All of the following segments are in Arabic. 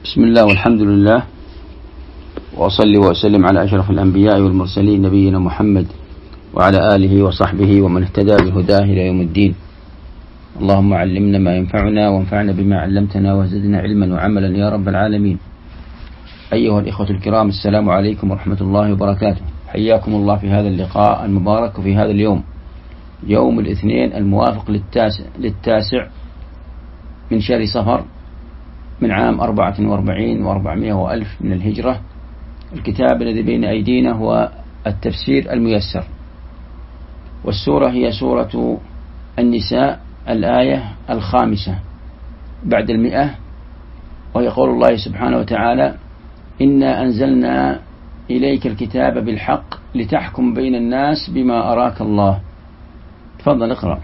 بسم الله والحمد لله، وأصلي وأسلم على أشرف الأنبياء والمرسلين نبينا محمد وعلى آله وصحبه ومن اهتدى بهداه إلى يوم الدين. اللهم علمنا ما ينفعنا وانفعنا بما علمتنا وزدنا علما وعملا يا رب العالمين. أيها الإخوة الكرام، السلام عليكم ورحمة الله وبركاته. حياكم الله في هذا اللقاء المبارك وفي هذا اليوم، يوم الاثنين الموافق للتاسع من شهر صفر من عام 44 و400 وألف من الهجرة. الكتاب الذي بين أيدينا هو التفسير الميسر، والسورة هي سورة النساء، الآية 5 بعد 100، وهي قول الله سبحانه وتعالى: إنا أنزلنا إليك الكتاب بالحق لتحكم بين الناس بما أراك الله. تفضل اقرأ.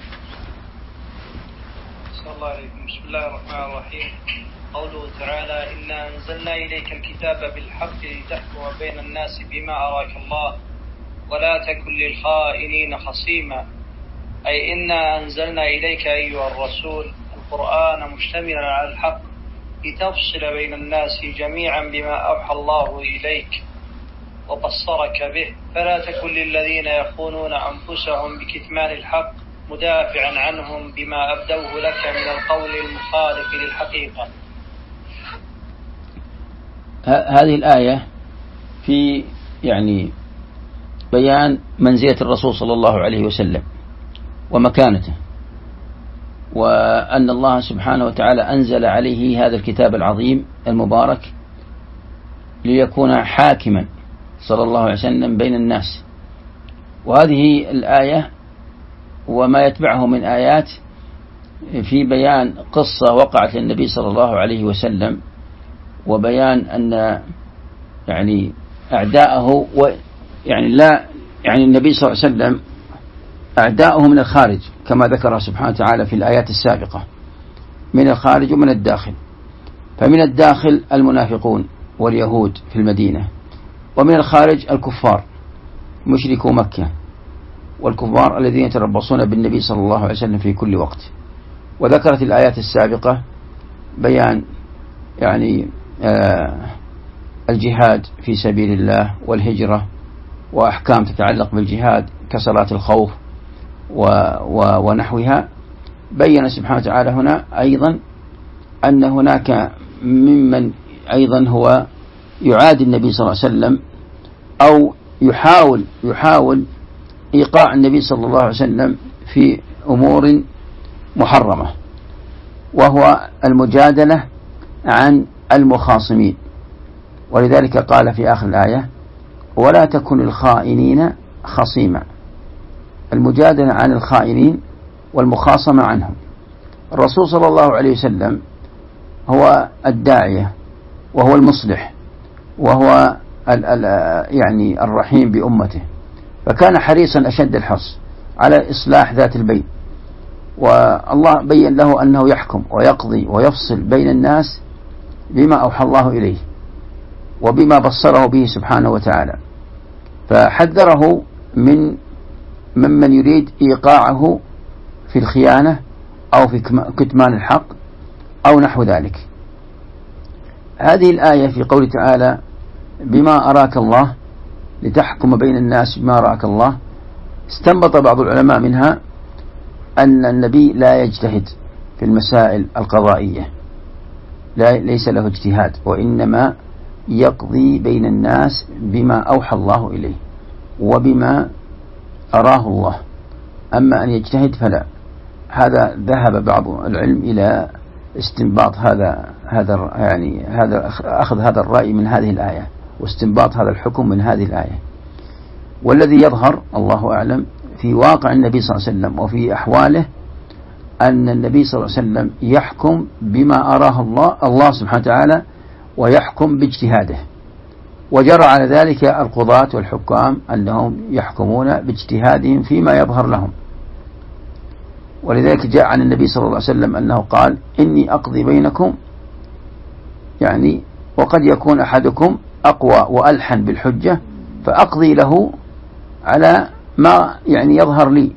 بسم الله الرحمن الرحيم. قوله تعالى: إنا أنزلنا إليك الكتاب بالحق لتحكم بين الناس بما أراك الله ولا تكن للخائنين خصيما. أي إنا أنزلنا إليك أيها الرسول القرآن مشتملا على الحق لتفصل بين الناس جميعا بما أوحى الله إليك وبصرك به، فلا تكن للذين يخونون أنفسهم بكتمان الحق مدافعا عنهم بما أبدوه لك من القول المخالف للحقيقة. هذه الآية في بيان منزلة الرسول صلى الله عليه وسلم ومكانته، وأن الله سبحانه وتعالى أنزل عليه هذا الكتاب العظيم المبارك ليكون حاكما صلى الله عليه وسلم بين الناس. وهذه الآية وما يتبعه من آيات في بيان قصة وقعت للنبي صلى الله عليه وسلم، وبيان أن أعداءه النبي صلى الله عليه وسلم أعداءه من الخارج كما ذكر سبحانه وتعالى في الآيات السابقة، من الخارج ومن الداخل. فمن الداخل المنافقون واليهود في المدينة، ومن الخارج الكفار مشركو مكة والكفار الذين يتربصون بالنبي صلى الله عليه وسلم في كل وقت. وذكرت الآيات السابقة بيان الجهاد في سبيل الله والهجرة وأحكام تتعلق بالجهاد كصلاة الخوف ونحوها. بيّن سبحانه وتعالى هنا أيضا أن هناك ممن أيضا هو يعادي النبي صلى الله عليه وسلم أو يحاول إيقاع النبي صلى الله عليه وسلم في أمور محرمة، وهو المجادلة عن المخاصمين. ولذلك قال في آخر الآية: ولا تكن الخائنين خصيما. المجادلة عن الخائنين والمخاصمة عنهم. الرسول صلى الله عليه وسلم هو الداعية وهو المصلح وهو الرحيم بأمته، فكان حريصا أشد الحرص على إصلاح ذات البين. والله بين له أنه يحكم ويقضي ويفصل بين الناس بما أوحى الله إليه وبما بصره به سبحانه وتعالى، فحذره ممن يريد إيقاعه في الخيانة أو في كتمان الحق أو نحو ذلك. هذه الآية في قوله تعالى: بما أراك الله لتحكم بين الناس بما أراك الله، استنبط بعض العلماء منها أن النبي لا يجتهد في المسائل القضائية، ليس له اجتهاد، وإنما يقضي بين الناس بما أوحى الله إليه وبما أراه الله. أما أن يجتهد فلا. هذا ذهب بعض العلم إلى استنباط أخذ هذا الرأي من هذه الآية واستنباط هذا الحكم من هذه الآية. والذي يظهر الله أعلم في واقع النبي صلى الله عليه وسلم وفي أحواله أن النبي صلى الله عليه وسلم يحكم بما أراه الله سبحانه وتعالى، ويحكم باجتهاده. وجرى على ذلك القضاة والحكام أنهم يحكمون باجتهادهم فيما يظهر لهم. ولذلك جاء عن النبي صلى الله عليه وسلم أنه قال: إني أقضي بينكم، وقد يكون أحدكم أقوى وألحن بالحجة فأقضي له على ما يظهر لي.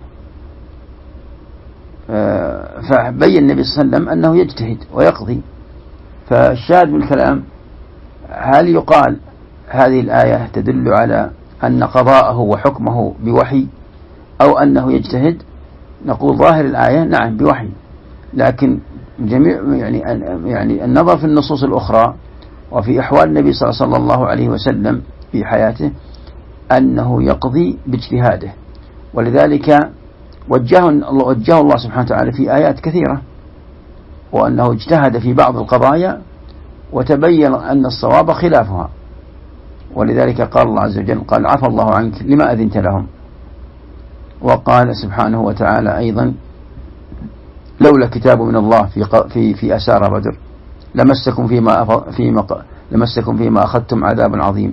فبين النبي صلى الله عليه وسلم أنه يجتهد ويقضي، فالشاهد من الكلام، هل يقال هذه الآية تدل على أن قضاءه وحكمه بوحي أو أنه يجتهد؟ نقول ظاهر الآية نعم بوحي، لكن جميع يعني النظر في النصوص الأخرى وفي أحوال النبي صلى الله عليه وسلم في حياته أنه يقضي باجتهاده، ولذلك وجهه الله سبحانه وتعالى في آيات كثيرة، وأنه اجتهد في بعض القضايا وتبين أن الصواب خلافها، ولذلك قال الله عز وجل قال عفى الله عنك لما أذنت لهم. وقال سبحانه وتعالى أيضا لولا كتاب من الله في أسار بدر لمسكم فيما أخذتم عذاب عظيم.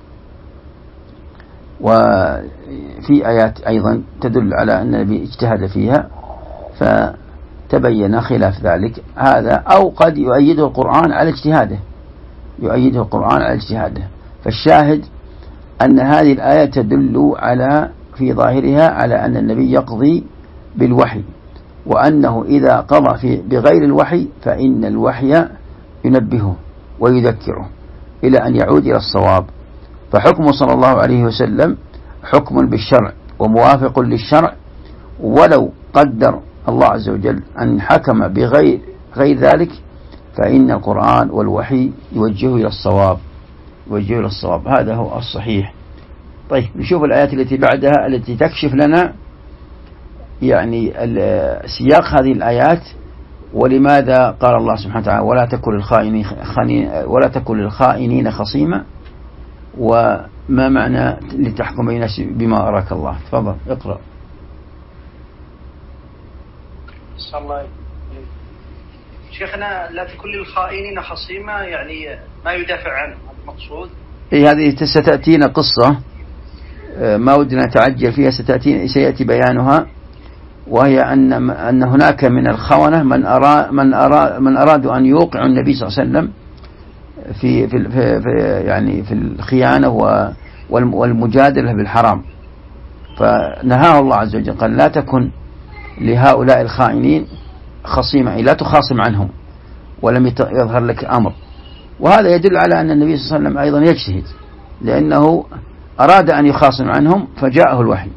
وفي آيات أيضا تدل على أن النبي اجتهد فيها فتبين خلاف ذلك، هذا أو قد يؤيده القرآن على اجتهاده. فالشاهد أن هذه الآية تدل في ظاهرها على أن النبي يقضي بالوحي، وأنه إذا قضى بغير الوحي فإن الوحي ينبهه ويذكره إلى أن يعود إلى الصواب. فحكمه صلى الله عليه وسلم حكم بالشرع وموافق للشرع، ولو قدر الله عز وجل أن حكم بغير ذلك فإن القرآن والوحي يوجهه إلى الصواب. هذا هو الصحيح. طيب نشوف الآيات التي بعدها التي تكشف لنا يعني سياق هذه الآيات، ولماذا قال الله سبحانه وتعالى ولا تكن للخائنين خصيما، وما معنى لتحكم بين الناس بما أراك الله. تفضل اقرأ. شيخنا لا تكن للخائنين خصيما، يعني ما يدافع عنه المقصود. هذه ستأتينا قصة ما ودنا نتعجل فيها، سيأتي بيانها، وهي أن هناك من الخونة من أرادوا أن يوقعوا النبي صلى الله عليه وسلم في الخيانة والمجادلة بالحرام، فنهاه الله عز وجل قال لا تكن لهؤلاء الخائنين خصيما، لا تخاصم عنهم ولم يظهر لك أمر. وهذا يدل على أن النبي صلى الله عليه وسلم أيضا يجتهد، لأنه أراد أن يخاصم عنهم فجاءه الوحي.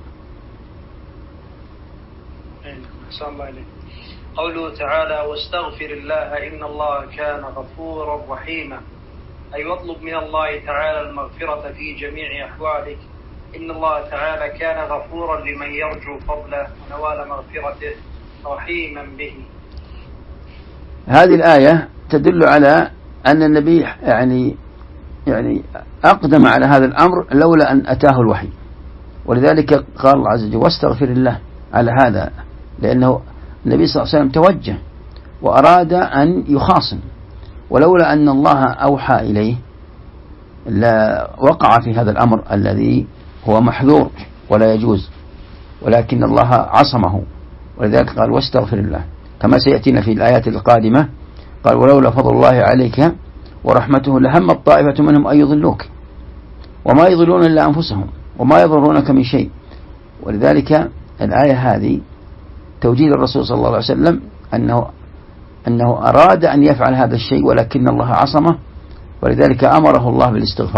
قوله تعالى واستغفر الله إن الله كان غفورا رحيما، أي واطلب من الله تعالى المغفرة في جميع أحوالك، إن الله تعالى كان غفورا لمن يرجو فضله ونوال مغفرته رحيما به. هذه الآية تدل على أن النبي يعني أقدم على هذا الأمر لولا أن أتاه الوحي، ولذلك قال الله عز وجل واستغفر الله على هذا، لأنه النبي صلى الله عليه وسلم توجه وأراد أن يخاصم، ولولا أن الله أوحى إليه لا وقع في هذا الأمر الذي هو محذور ولا يجوز، ولكن الله عصمه، ولذلك قال واستغفر الله، كما سيأتينا في الآيات القادمة قال ولولا فضل الله عليك ورحمته لهمت طائفة منهم أن يضلوك وما يضلون إلا أنفسهم وما يضرونك من شيء. ولذلك الآية هذه توجيه الرسول صلى الله عليه وسلم أنه أراد أن يفعل هذا الشيء ولكن الله عصمه، ولذلك أمره الله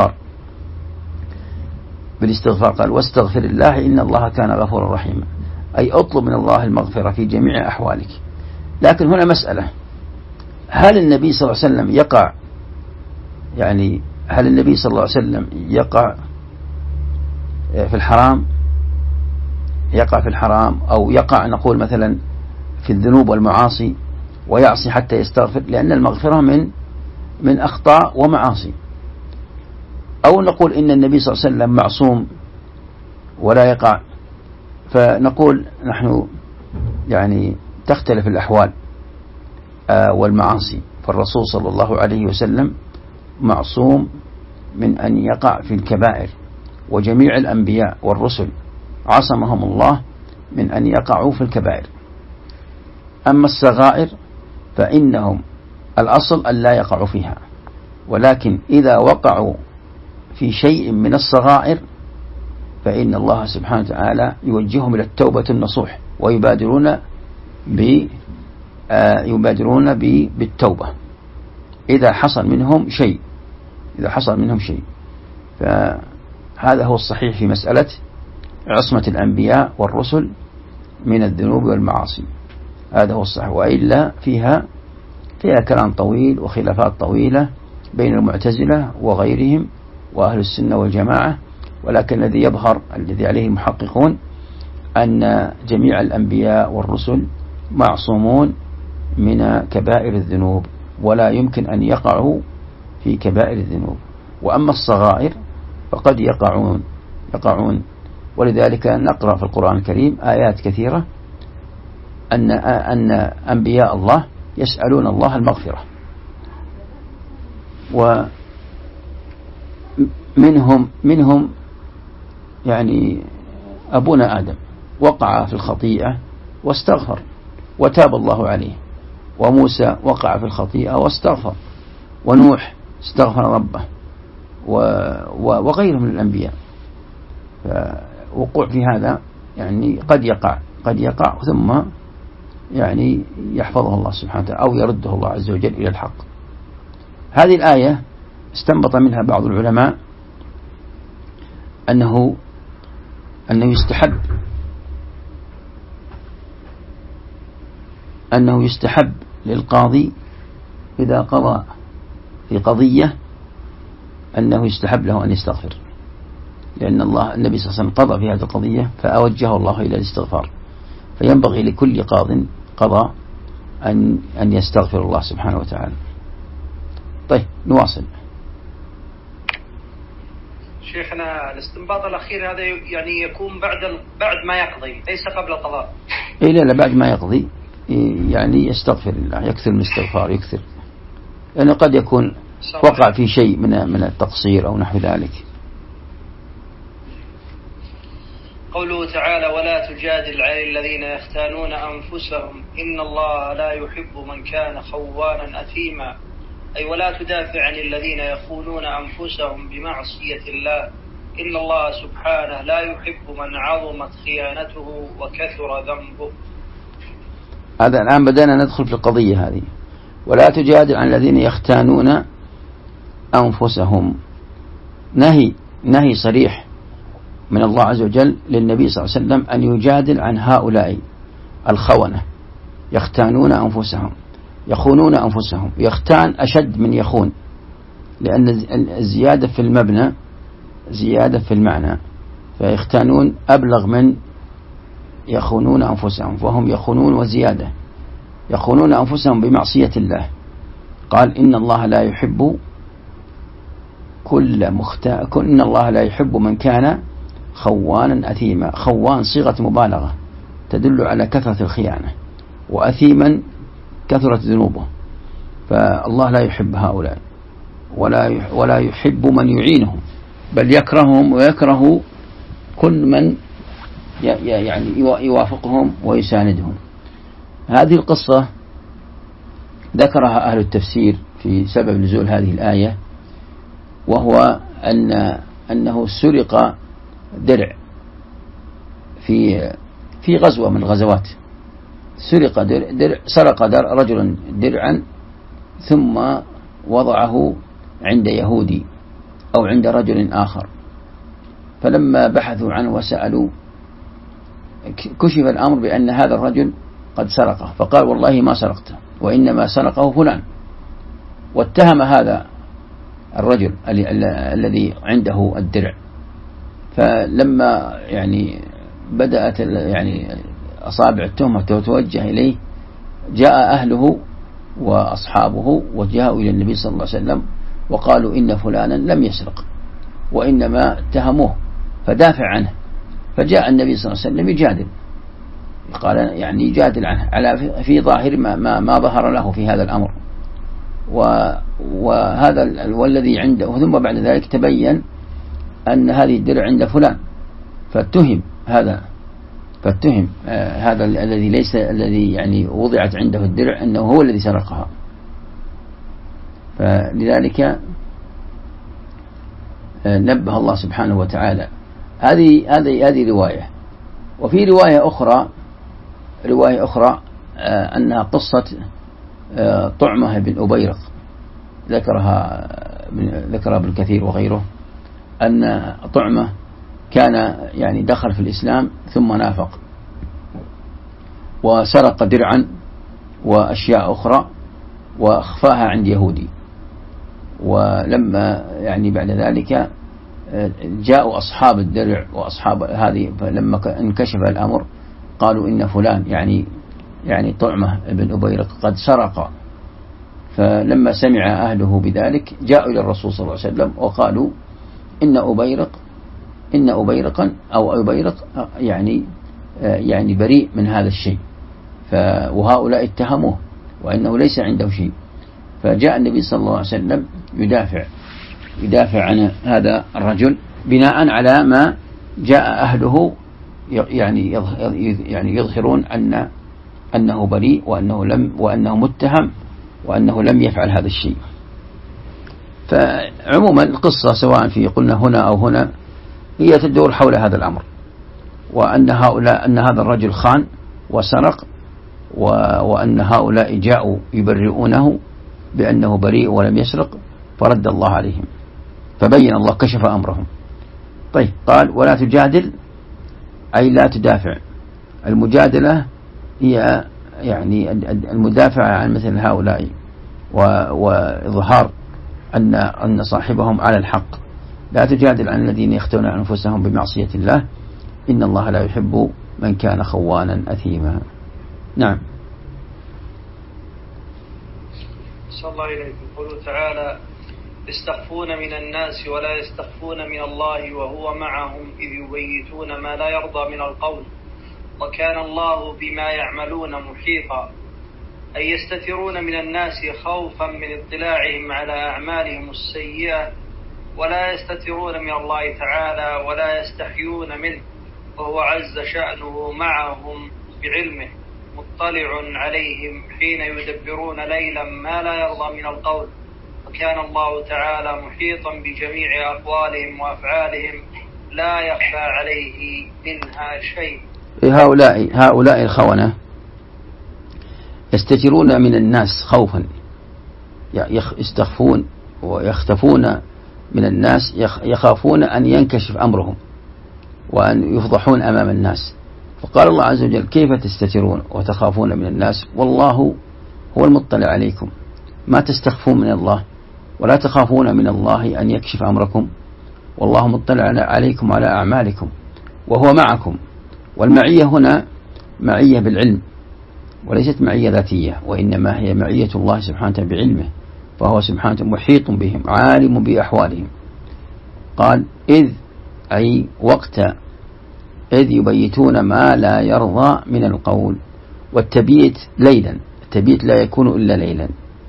بالاستغفار قال واستغفر الله إن الله كان غفورا رحيما، أي أطلب من الله المغفرة في جميع أحوالك. لكن هنا مسألة، هل النبي صلى الله عليه وسلم يقع في الحرام، أو يقع نقول مثلا في الذنوب والمعاصي ويعصي حتى يستغفر، لأن المغفرة من أخطاء ومعاصي، أو نقول إن النبي صلى الله عليه وسلم معصوم ولا يقع، فنقول نحن تختلف الأحوال والمعاصي، فالرسول صلى الله عليه وسلم معصوم من أن يقع في الكبائر، وجميع الأنبياء والرسل عصمهم الله من أن يقعوا في الكبائر. أما الصغائر فإنهم الأصل أن لا يقعوا فيها، ولكن إذا وقعوا في شيء من الصغائر فإن الله سبحانه وتعالى يوجههم إلى التوبة النصوح ويبادرون بالتوبة إذا حصل منهم شيء. فهذا هو الصحيح في مسألة عصمة الأنبياء والرسل من الذنوب والمعاصي، هذا هو الصحيح. وإلا فيها كلام طويل وخلافات طويلة بين المعتزلة وغيرهم وأهل السنة والجماعة، ولكن الذي يظهر الذي عليه المحققون أن جميع الأنبياء والرسل معصومون من كبائر الذنوب، ولا يمكن أن يقعوا في كبائر الذنوب. وأما الصغائر فقد يقعون، ولذلك نقرأ في القرآن الكريم آيات كثيرة أن أنبياء الله يسألون الله المغفرة. ومنهم يعني أبونا آدم وقع في الخطيئة واستغفر وتاب الله عليه، وموسى وقع في الخطيئة واستغفر، ونوح استغفر ربه، وغيرهم من الأنبياء. فوقوع في هذا يعني قد يقع ثم يعني يحفظه الله سبحانه وتعالى أو يرده الله عز وجل إلى الحق. هذه الآية استنبط منها بعض العلماء أنه يستحب للقاضي إذا قضى في قضية أنه يستحب له أن يستغفر، لأن النبي صلى الله عليه وسلم قضى في هذه القضية فأوجه الله إلى الاستغفار، فينبغي لكل قضى أن يستغفر الله سبحانه وتعالى. طيب نواصل. شيخنا الاستنباط الأخير هذا يعني يكون بعد ما يقضي ليس قبل القضاء؟ إيه لا بعد ما يقضي يعني يستغفر الله، يكثر من الاستغفار، يكثر، لأنه قد يكون وقع في شيء من التقصير أو نحو ذلك. قوله تعالى ولا تجادل عن الذين يختانون أنفسهم إن الله لا يحب من كان خوانا أثيما، أي ولا تدافع عن الذين يخونون أنفسهم بمعصية الله، إن الله سبحانه لا يحب من عظمت خيانته وكثر ذنبه. هذا الآن بدأنا ندخل في القضية هذه، ولا تجادل عن الذين يختانون أنفسهم، نهي صريح من الله عز وجل للنبي صلى الله عليه وسلم أن يجادل عن هؤلاء الخونة، يختانون أنفسهم، يخونون أنفسهم. يختان أشد من يخون، لأن الزيادة في المبنى زيادة في المعنى، فيختانون أبلغ من يخونون أنفسهم، فهم يخونون وزيادة، يخونون أنفسهم بمعصية الله. قال إن الله لا يحب إن الله لا يحب من كان خوانا أثيما. خوان صيغة مبالغة تدل على كثرة الخيانة، وأثيما كثرة ذنوبه، فالله لا يحب هؤلاء ولا يحب من يعينهم، بل يكرههم ويكره كل من يعني يوافقهم ويساندهم. هذه القصة ذكرها أهل التفسير في سبب نزول هذه الآية، وهو أنه سرق درع في غزوة من الغزوات، سرق رجل درعا ثم وضعه عند يهودي أو عند رجل آخر، فلما بحثوا عنه وسألوا كشف الأمر بأن هذا الرجل قد سرقه، فقال والله ما سرقته وإنما سرقه فلان، واتهم هذا الرجل الذي عنده الدرع. فلما يعني بدأت يعني أصابع التهمة توجه إليه، جاء أهله وأصحابه وجاءوا إلى النبي صلى الله عليه وسلم وقالوا إن فلانا لم يسرق وإنما اتهموه، فدافع عنه. فجاء النبي صلى الله عليه وسلم يجادل، قال يعني يجادل عنه على في ظاهر ما ظهر له في هذا الأمر، وهذا والذي عنده. ثم بعد ذلك تبين أن هذه الدرع عند فلان، فاتهم هذا الذي يعني وضعت عنده الدرع أنه هو الذي سرقها. فلذلك نبه الله سبحانه وتعالى. هذه رواية. وفي رواية أخرى أنها قصة طعمة بن أبيرق ذكرها ابن كثير وغيره، أن طعمة كان يعني دخل في الإسلام ثم نافق وسرق درعا وأشياء أخرى وأخفاها عند يهودي، ولما يعني بعد ذلك جاءوا أصحاب الدرع وأصحاب هذه، فلما انكشف الأمر قالوا إن فلان يعني طعمة بن أبيرق قد سرق. فلما سمع أهله بذلك جاءوا إلى الرسول صلى الله عليه وسلم وقالوا إن أبيرقا أو أبيرق يعني بريء من هذا الشيء، وهؤلاء اتهموه وأنه ليس عنده شيء. فجاء النبي صلى الله عليه وسلم يدافع عن هذا الرجل بناء على ما جاء أهله يعني يظهرون أنه بريء وأنه متهم وأنه لم يفعل هذا الشيء. فعموما القصة سواء في قلنا هنا أو هنا هي تدور حول هذا الأمر، وأن هذا الرجل خان وسرق، وأن هؤلاء جاءوا يبرئونه بأنه بريء ولم يسرق، فرد الله عليهم، فبين الله كشف أمرهم. طيب، قال ولا تجادل أي لا تدافع. المجادلة هي يعني المدافعة عن مثل هؤلاء وإظهار أن صاحبهم على الحق. لا تجادل عن الذين يختون أنفسهم بمعصية الله، إن الله لا يحب من كان خوانا أثيما. نعم. صلى الله عليه قوله تعالى يستخفون من الناس ولا يستخفون من الله وهو معهم إذ يبيتون ما لا يرضى من القول وكان الله بما يعملون محيطا. أي يستترون من الناس خوفا من اطلاعهم على أعمالهم السيئة، ولا يستترون من الله تعالى ولا يستحيون منه، وهو عز شأنه معهم بعلمه مطلع عليهم حين يدبرون ليلا ما لا يرضى من القول، وكان الله تعالى محيطا بجميع أقوالهم وأفعالهم لا يخفى عليه منها شيء. هؤلاء الخونة يستترون من الناس خوفا، يستخفون ويختفون من الناس، يخافون أن ينكشف أمرهم وأن يفضحون أمام الناس. فقال الله عز وجل كيف تستترون وتخافون من الناس والله هو المطلع عليكم، ما تستخفون من الله ولا تخافون من الله أن يكشف أمركم، والله مطلع عليكم على أعمالكم وهو معكم. والمعية هنا معية بالعلم وليست معية ذاتية، وإنما هي معية الله سبحانه بعلمه، فهو سبحانه محيط بهم عالم بأحوالهم. قال إذ أي وقت إذ يبيتون ما لا يرضى من القول، والتبييت ليلا، التبييت لا يكون إلا ليلا،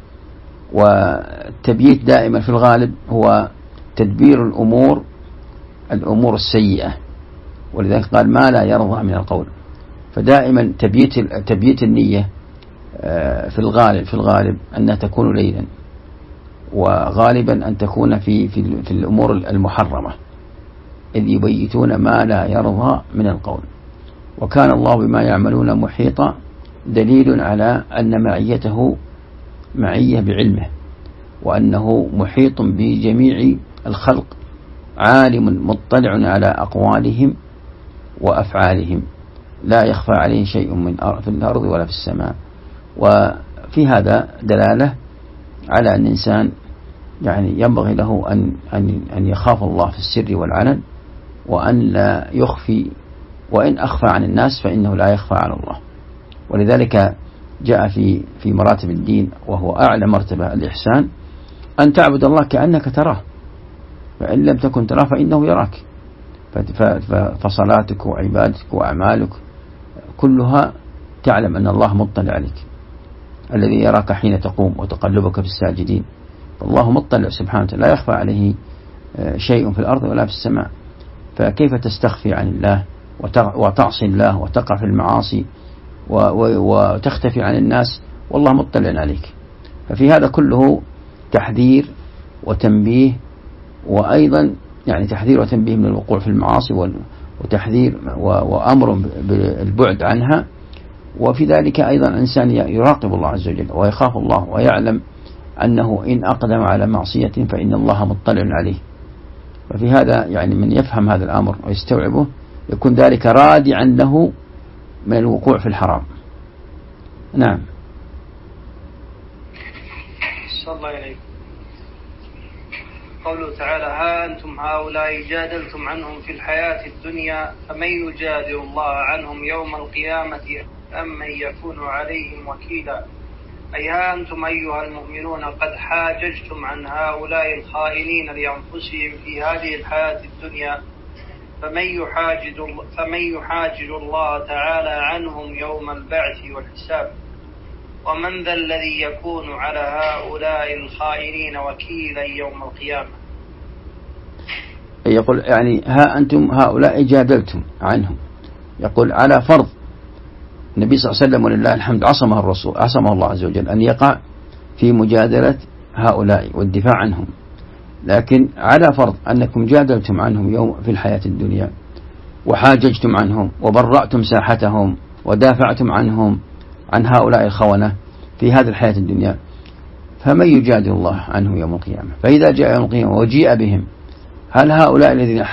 والتبييت دائما في الغالب هو تدبير الأمور السيئة، ولذلك قال ما لا يرضى من القول. فدائما تبييت النية في الغالب أنها تكون ليلا، وغالبا أن تكون في الأمور المحرمة، إذ يبيتون ما لا يرضى من القول. وكان الله بما يعملون محيطا دليل على أن معيته معية بعلمه، وأنه محيط بجميع الخلق، عالم مطلع على أقوالهم وأفعالهم، لا يخفى عليه شيء في الأرض ولا في السماء. وفي هذا دلالة على أن الإنسان يعني ينبغي له أن يخاف الله في السر والعلن، وأن لا يخفي، وإن أخفى عن الناس فإنه لا يخفى على الله. ولذلك جاء في مراتب الدين، وهو أعلى مرتبة الإحسان، أن تعبد الله كأنك تراه، فإن لم تكن تراه فإنه يراك. فصلاتك وعبادتك وأعمالك كلها تعلم أن الله مطلع عليك، الذي يراك حين تقوم وتقلبك في الساجدين، فالله مطلع سبحانه لا يخفى عليه شيء في الأرض ولا في السماء. فكيف تستخفي عن الله وتعصي الله وتقع في المعاصي وتختفي عن الناس والله مطلع عليك؟ ففي هذا كله تحذير وتنبيه، وأيضا يعني تحذير وتنبيه من الوقوع في المعاصي، وتحذير وأمر بالبعد عنها. وفي ذلك أيضا إنسان يراقب الله عز وجل ويخاف الله ويعلم أنه إن أقدم على معصية فإن الله مطلع عليه. وفي هذا يعني من يفهم هذا الأمر ويستوعبه يكون ذلك رادعا له من الوقوع في الحرام. نعم. صلى الله عليه. قوله تعالى: ها أنتم هؤلاء جادلتم عنهم في الحياة الدنيا فمن يجادل الله عنهم يوم القيامة أم من يكون عليهم وكيلا. أي ها أنتم أيها المؤمنون قد حاججتم عن هؤلاء الخائنين لأنفسهم في هذه الحياة الدنيا، فمن يحاجج الله تعالى عنهم يوم البعث والحساب. ومن ذا الذي يكون على هؤلاء الخائنين وكيلا يوم القيامة؟ يقول يعني ها أنتم هؤلاء جادلتم عنهم، يقول على فرض النبي صلى الله عليه وسلم ولله الحمد عصمه الله عز وجل أن يقع في مجادلة هؤلاء والدفاع عنهم، لكن على فرض أنكم جادلتم عنهم يوم في الحياة الدنيا وحاججتم عنهم وبرأتم ساحتهم ودافعتم عنهم عن هؤلاء الخونة في هذه الحياة الدنيا، فمن يجادل الله عنه يوم القيامة؟ فإذا جاء يوم القيامة وجيء بهم، هل هؤلاء الذين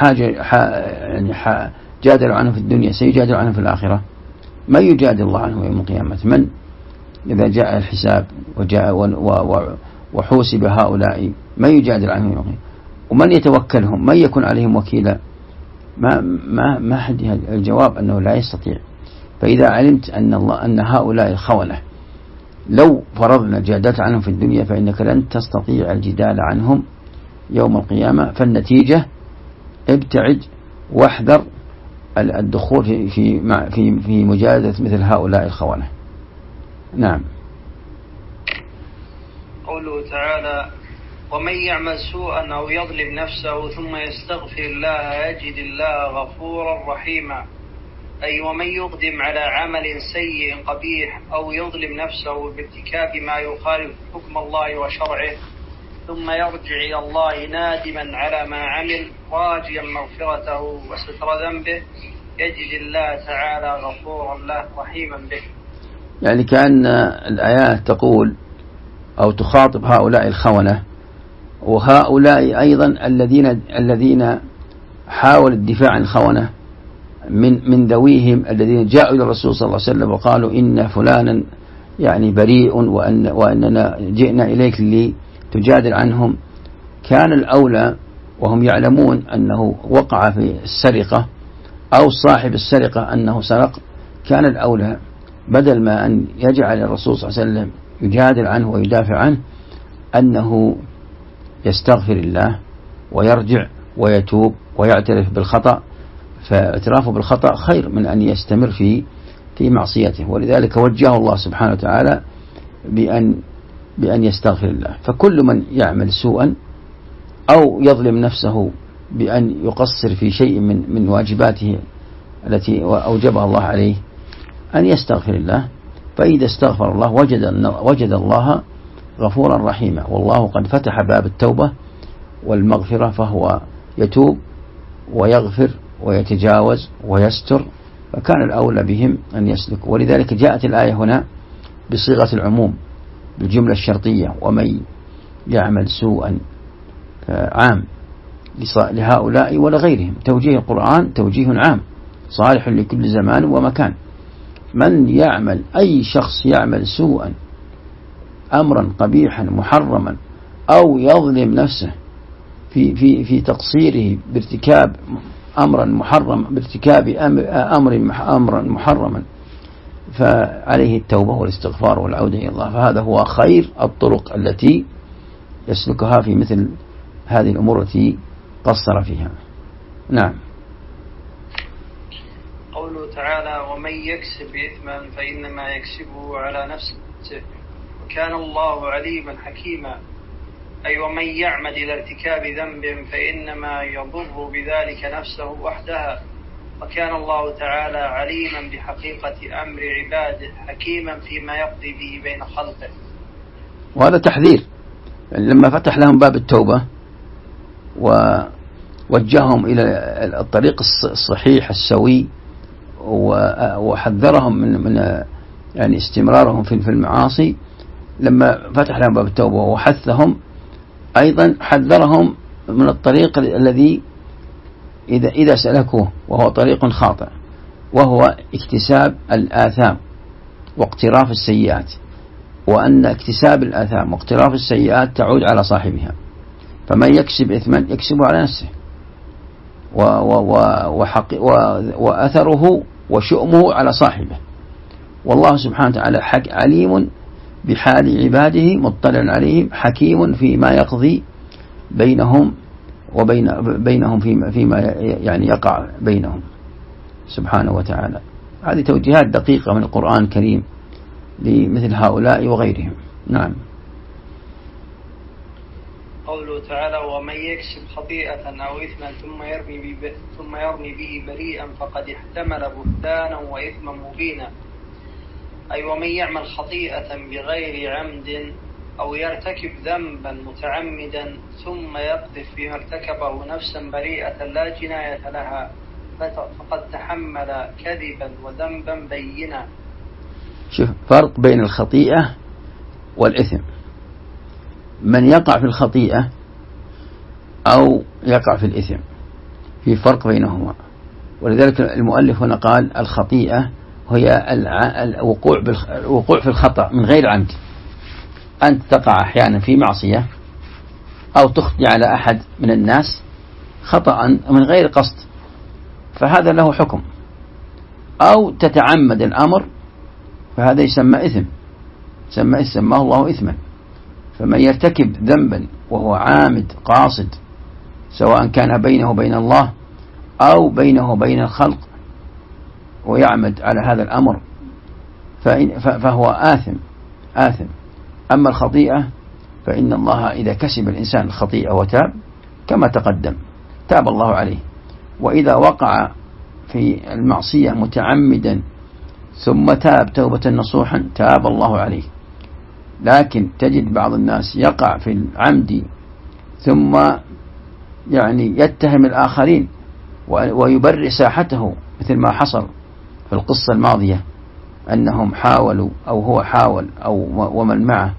جادلوا عنهم في الدنيا سيجادل عنهم في الآخرة؟ من يجادل الله عنه يوم القيامة؟ من إذا جاء الحساب وجاء وحوسب هؤلاء من يجادل عنهم يوم القيامة؟ ومن يتوكلهم؟ من يكون عليهم وكيلا؟ ما حد الجواب أنه لا يستطيع. فإذا علمت أن هؤلاء الخونة لو فرضنا جادلت عنهم في الدنيا فإنك لن تستطيع الجدال عنهم يوم القيامة، فالنتيجة ابتعد واحذر الدخول في مجادلة مثل هؤلاء الخونة. نعم. قوله تعالى: ومن يعمل سوءا أو يظلم نفسه ثم يستغفر الله يجد الله غفورا رحيما. أي ومن يقدم على عمل سيء قبيح أو يظلم نفسه بارتكاب ما يخالف حكم الله وشرعه ثم يرجع إلى الله نادما على ما عمل راجيا مغفرته وستر ذنبه يجد الله تعالى غفورا له رحيما به. يعني كأن الآيات تقول أو تخاطب هؤلاء الخونة وهؤلاء أيضا الذين حاولوا الدفاع عن الخونة من ذويهم الذين جاءوا إلى الرسول صلى الله عليه وسلم وقالوا إن فلانا يعني بريء وأننا جئنا إليك لتجادل عنهم. كان الأولى وهم يعلمون أنه وقع في السرقة أو صاحب السرقة أنه سرق، كان الأولى بدل ما أن يجعل الرسول صلى الله عليه وسلم يجادل عنه ويدافع عنه أنه يستغفر الله ويرجع ويتوب ويعترف بالخطأ، فاعترافه بالخطأ خير من أن يستمر في معصيته. ولذلك وجهه الله سبحانه وتعالى بأن يستغفر الله. فكل من يعمل سوءا أو يظلم نفسه بأن يقصر في شيء من واجباته التي أوجبها الله عليه أن يستغفر الله، فإذا استغفر الله وجد الله غفورا رحيما. والله قد فتح باب التوبة والمغفرة، فهو يتوب ويغفر ويتجاوز ويستر، فكان الأولى بهم أن يسلكوا. ولذلك جاءت الآية هنا بصيغة العموم بالجملة الشرطية: ومن يعمل سوءا، عام لهؤلاء ولغيرهم. توجيه القرآن توجيه عام صالح لكل زمان ومكان. من يعمل، أي شخص يعمل سوءا أمرا قبيحا محرما أو يظلم نفسه في تقصيره بارتكاب أمرا محرم، بارتكاب أمرا محرما، فعليه التوبة والاستغفار والعودة إلى الله. فهذا هو خير الطرق التي يسلكها في مثل هذه الأمور التي قصر فيها. نعم. قوله تعالى: ومن يكسب إثما فإنما يكسبه على نفسه وكان الله عليما حكيما. أي ومن يعمد إلى ارتكاب ذنب فإنما يضر بذلك نفسه وحدها، وكان الله تعالى عليما بحقيقة أمر عباده حكيما فيما يقضي به بين خلقه. وهذا تحذير، يعني لما فتح لهم باب التوبة ووجههم إلى الطريق الصحيح السوي وحذرهم من يعني استمرارهم في المعاصي، لما فتح لهم باب التوبة وحثهم أيضا حذرهم من الطريق الذي إذا سلكوه وهو طريق خاطئ، وهو اكتساب الآثام واقتراف السيئات، وأن اكتساب الآثام واقتراف السيئات تعود على صاحبها، فمن يكسب إثما يكسبه على نفسه، وأثره وشؤمه على صاحبه. والله سبحانه وتعالى عليم بحال عباده مطلع عليهم حكيم فيما يقضي بينهم بينهم فيما يعني يقع بينهم سبحانه وتعالى. هذه توجيهات دقيقة من القرآن الكريم لمثل هؤلاء وغيرهم. نعم. قوله تعالى: ومن يكسب خطيئة أو إثما ثم يرمي به بريئا فقد احتمل بهتانا وإثما مبينا. أي ومن يعمل خطيئة بغير عمد أو يرتكب ذنبا متعمدا ثم يقذف فيما ارتكبه نفسا بريئة لا جناية لها فقد تحمل كذبا وذنبا بينا. شوف فرق بين الخطيئة والإثم. من يقع في الخطيئة أو يقع في الإثم في فرق بينهما، ولذلك المؤلف هنا قال الخطيئة هي الوقوع في الخطأ من غير عمد، أنت تقع أحيانا في معصية أو تخطي على أحد من الناس خطأ من غير قصد، فهذا له حكم، أو تتعمد الأمر فهذا يسمى إثم، سماه الله إثما. فمن يرتكب ذنبا وهو عامد قاصد سواء كان بينه وبين الله أو بينه وبين الخلق ويعمد على هذا الأمر فهو آثم. أما الخطيئة فإن الله إذا كسب الإنسان الخطيئة وتاب كما تقدم تاب الله عليه، وإذا وقع في المعصية متعمدا ثم تاب توبة نصوحا تاب الله عليه. لكن تجد بعض الناس يقع في العمد ثم يعني يتهم الآخرين ويبرئ ساحته، مثل ما حصل في القصة الماضية أنهم حاولوا أو هو حاول ومن معه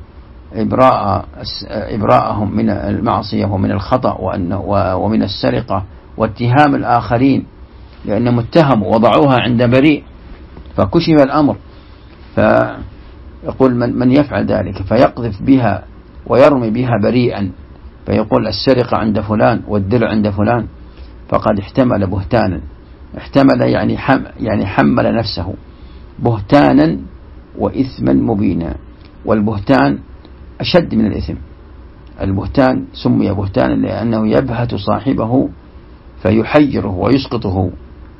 إبراءهم من المعصية ومن الخطأ ومن السرقة واتهام الآخرين لأنهم اتهموا وضعوها عند بريء فكشف الأمر. فيقول من يفعل ذلك فيقذف بها ويرمي بها بريئا، فيقول السرقة عند فلان والدرع عند فلان، فقد احتمل بهتانا. احتمل يعني حمل نفسه بهتانا وإثما مبينا، والبهتان أشد من الإثم. البهتان سمي بهتانا لأنه يبهت صاحبه فيحيره ويسقطه،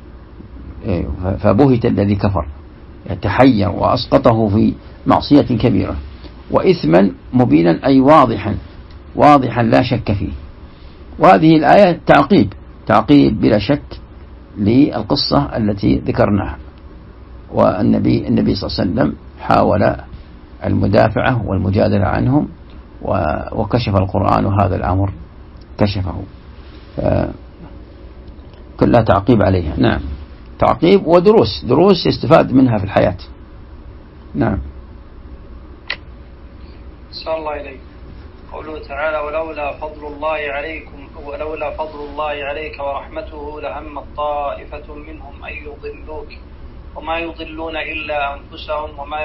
فبهت الذي كفر، يتحير وأسقطه في معصية كبيرة. وإثما مبينا أي واضحا لا شك فيه. وهذه الآية تعقيب بلا شك للقصة التي ذكرناها، والنبي صلى الله عليه وسلم حاول المدافعة والمجادلة عنهم وكشف القرآن هذا الأمر كشفه، كلها تعقيب عليها. نعم، تعقيب ودروس يستفاد منها في الحياة. نعم. صلى الله عليك. قوله تعالى: ولولا فضل الله عليك ورحمته لهم طائفة منهم أن يضلوك وما يضلون إلا أنفسهم وما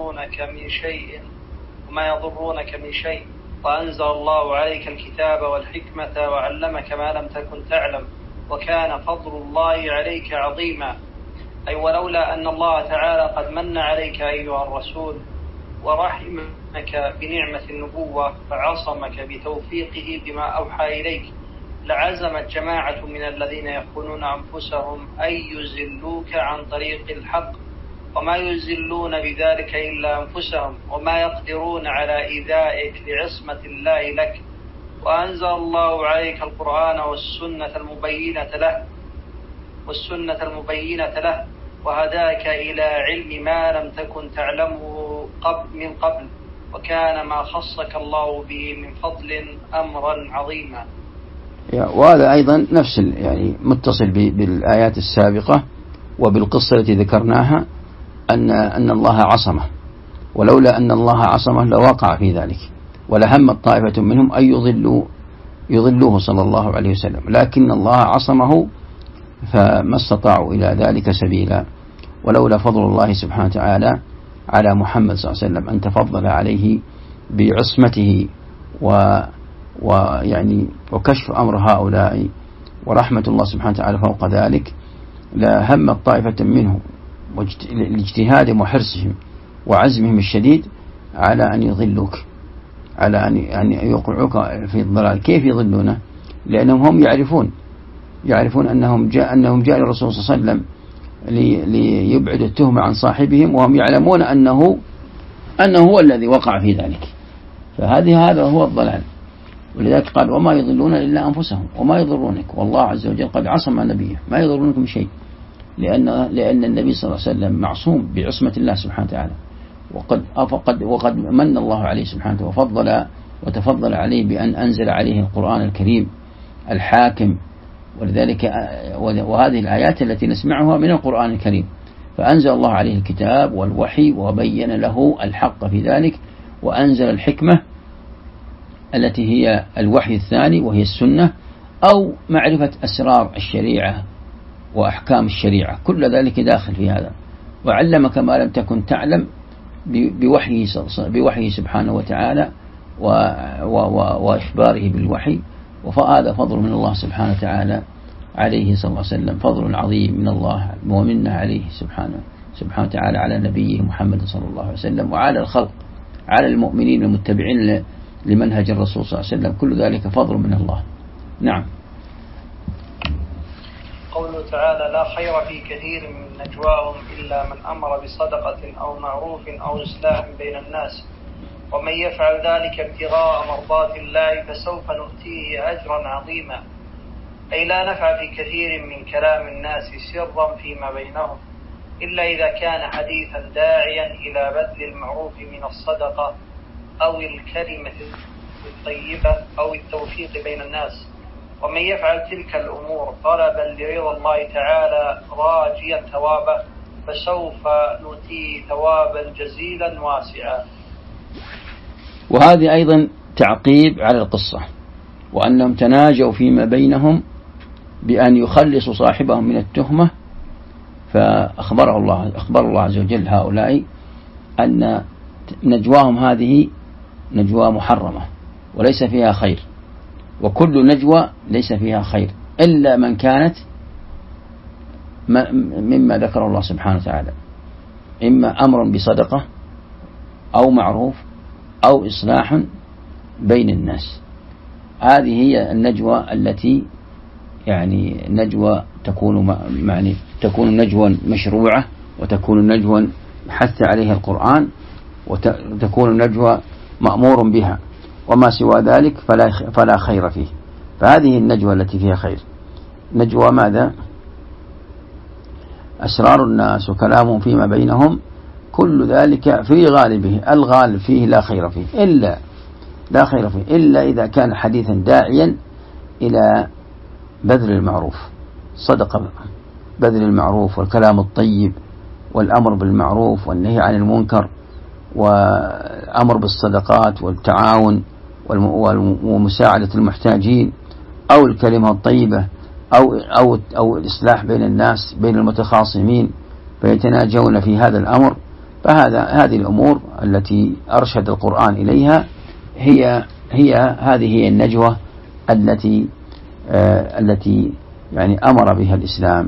يضرونك من شيء وأنزل الله عليك الكتاب والحكمة وعلمك ما لم تكن تعلم وكان فضل الله عليك عظيما. أي ولولا أن الله تعالى قد من عليك أيها الرسول ورحمك بنعمة النبوة فعصمك بتوفيقه بما أوحى إليك لعزمت جماعة من الذين يخونون أنفسهم أن يزلوك عن طريق الحق وما يزلون بذلك إلا أنفسهم وما يقدرون على إيذائك لعصمة الله لك. وأنزل الله عليك القرآن والسنة المبينة له وهداك إلى علم ما لم تكن تعلمه من قبل وكان ما خصك الله به من فضل أمرا عظيما. وهذا أيضا نفس يعني متصل بالآيات السابقة وبالقصة التي ذكرناها أن الله ولولا أن الله عصمه لوقع في ذلك، ولهمت طائفة منهم أن يضلوه صلى الله عليه وسلم، لكن الله عصمه فما استطاعوا إلى ذلك سبيلا. ولولا فضل الله سبحانه وتعالى على محمد صلى الله عليه وسلم أن تفضل عليه بعصمته ويعني وكشف أمر هؤلاء ورحمة الله سبحانه وتعالى فوق ذلك، لهمت طائفة منهم لاجتهادهم وحرصهم وعزمهم الشديد على أن يضلوك، على أن يوقعوك في الضلال. كيف يضلونه؟ لأنهم هم يعرفون أنهم جاء الرسول صلى الله عليه وسلم ليبعد التهمة عن صاحبهم، وهم يعلمون أنه هو الذي وقع في ذلك. هذا هو الضلال. ولذلك قال وما يضلون إلا أنفسهم وما يضرونك، والله عز وجل قد عصم نبيه ما يضرونكم شيء، لأن النبي صلى الله عليه وسلم معصوم بعصمة الله سبحانه وتعالى، وقد من الله عليه سبحانه وتفضل عليه بأن أنزل عليه القرآن الكريم الحاكم. ولذلك وهذه الآيات التي نسمعها من القرآن الكريم، فأنزل الله عليه الكتاب والوحي وبين له الحق في ذلك، وأنزل الحكمة التي هي الوحي الثاني وهي السنة، أو معرفة أسرار الشريعة وأحكام الشريعة، كل ذلك داخل في هذا. وعلمك ما لم تكن تعلم بوحيه سبحانه وتعالى وإخباره بالوحي. وهذا فضل من الله سبحانه وتعالى عليه صلى الله عليه وسلم، فضل عظيم من الله ومنه عليه سبحانه وتعالى على نبيه محمد صلى الله عليه وسلم، وعلى الخلق، على المؤمنين المتبعين لمنهج الرسول صلى الله عليه وسلم، كل ذلك فضل من الله. نعم. قوله تعالى لا خير في كثير من نجواهم إلا من أمر بصدقة أو معروف أو إصلاح بين الناس، ومن يفعل ذلك ابتغاء مرضات الله فسوف نؤتيه أجرا عظيما. أي لا نفع في كثير من كلام الناس سرا فيما بينهم إلا إذا كان حديثا داعيا إلى بذل المعروف من الصدقة أو الكلمة الطيبة أو التوفيق بين الناس. ومن يفعل تلك الأمور طلبا لرضا الله تعالى راجيا ثوابه فسوف نؤتيه ثوابا جزيلا واسعا. وهذه أيضا تعقيب على القصة، وأنهم تناجوا فيما بينهم بأن يخلصوا صاحبهم من التهمة، فأخبر الله عز وجل هؤلاء أن نجواهم هذه نجوى محرمة وليس فيها خير، وكل نجوى ليس فيها خير إلا من كانت مما ذكر الله سبحانه وتعالى، إما أمر بصدقة أو معروف أو إصلاح بين الناس. هذه هي النجوى التي يعني نجوى تكون نجوى مشروعة، وتكون نجوى حث عليها القرآن، وتكون نجوى مأمور بها، وما سوى ذلك فلا خير فيه. فهذه النجوى التي فيها خير نجوى ماذا؟ أسرار الناس وكلامهم فيما بينهم، كل ذلك في غالبه الغالب فيه لا خير فيه إلا إذا كان حديثا داعيا إلى بذل المعروف، صدقة، بذل المعروف والكلام الطيب والأمر بالمعروف والنهي عن المنكر وأمر بالصدقات والتعاون ومساعدة المحتاجين، أو الكلمة الطيبة، أو الإصلاح بين الناس بين المتخاصمين فيتناجون في هذا الأمر. هذه الأمور التي أرشد القرآن إليها هذه هي النجوى التي يعني أمر بها الإسلام.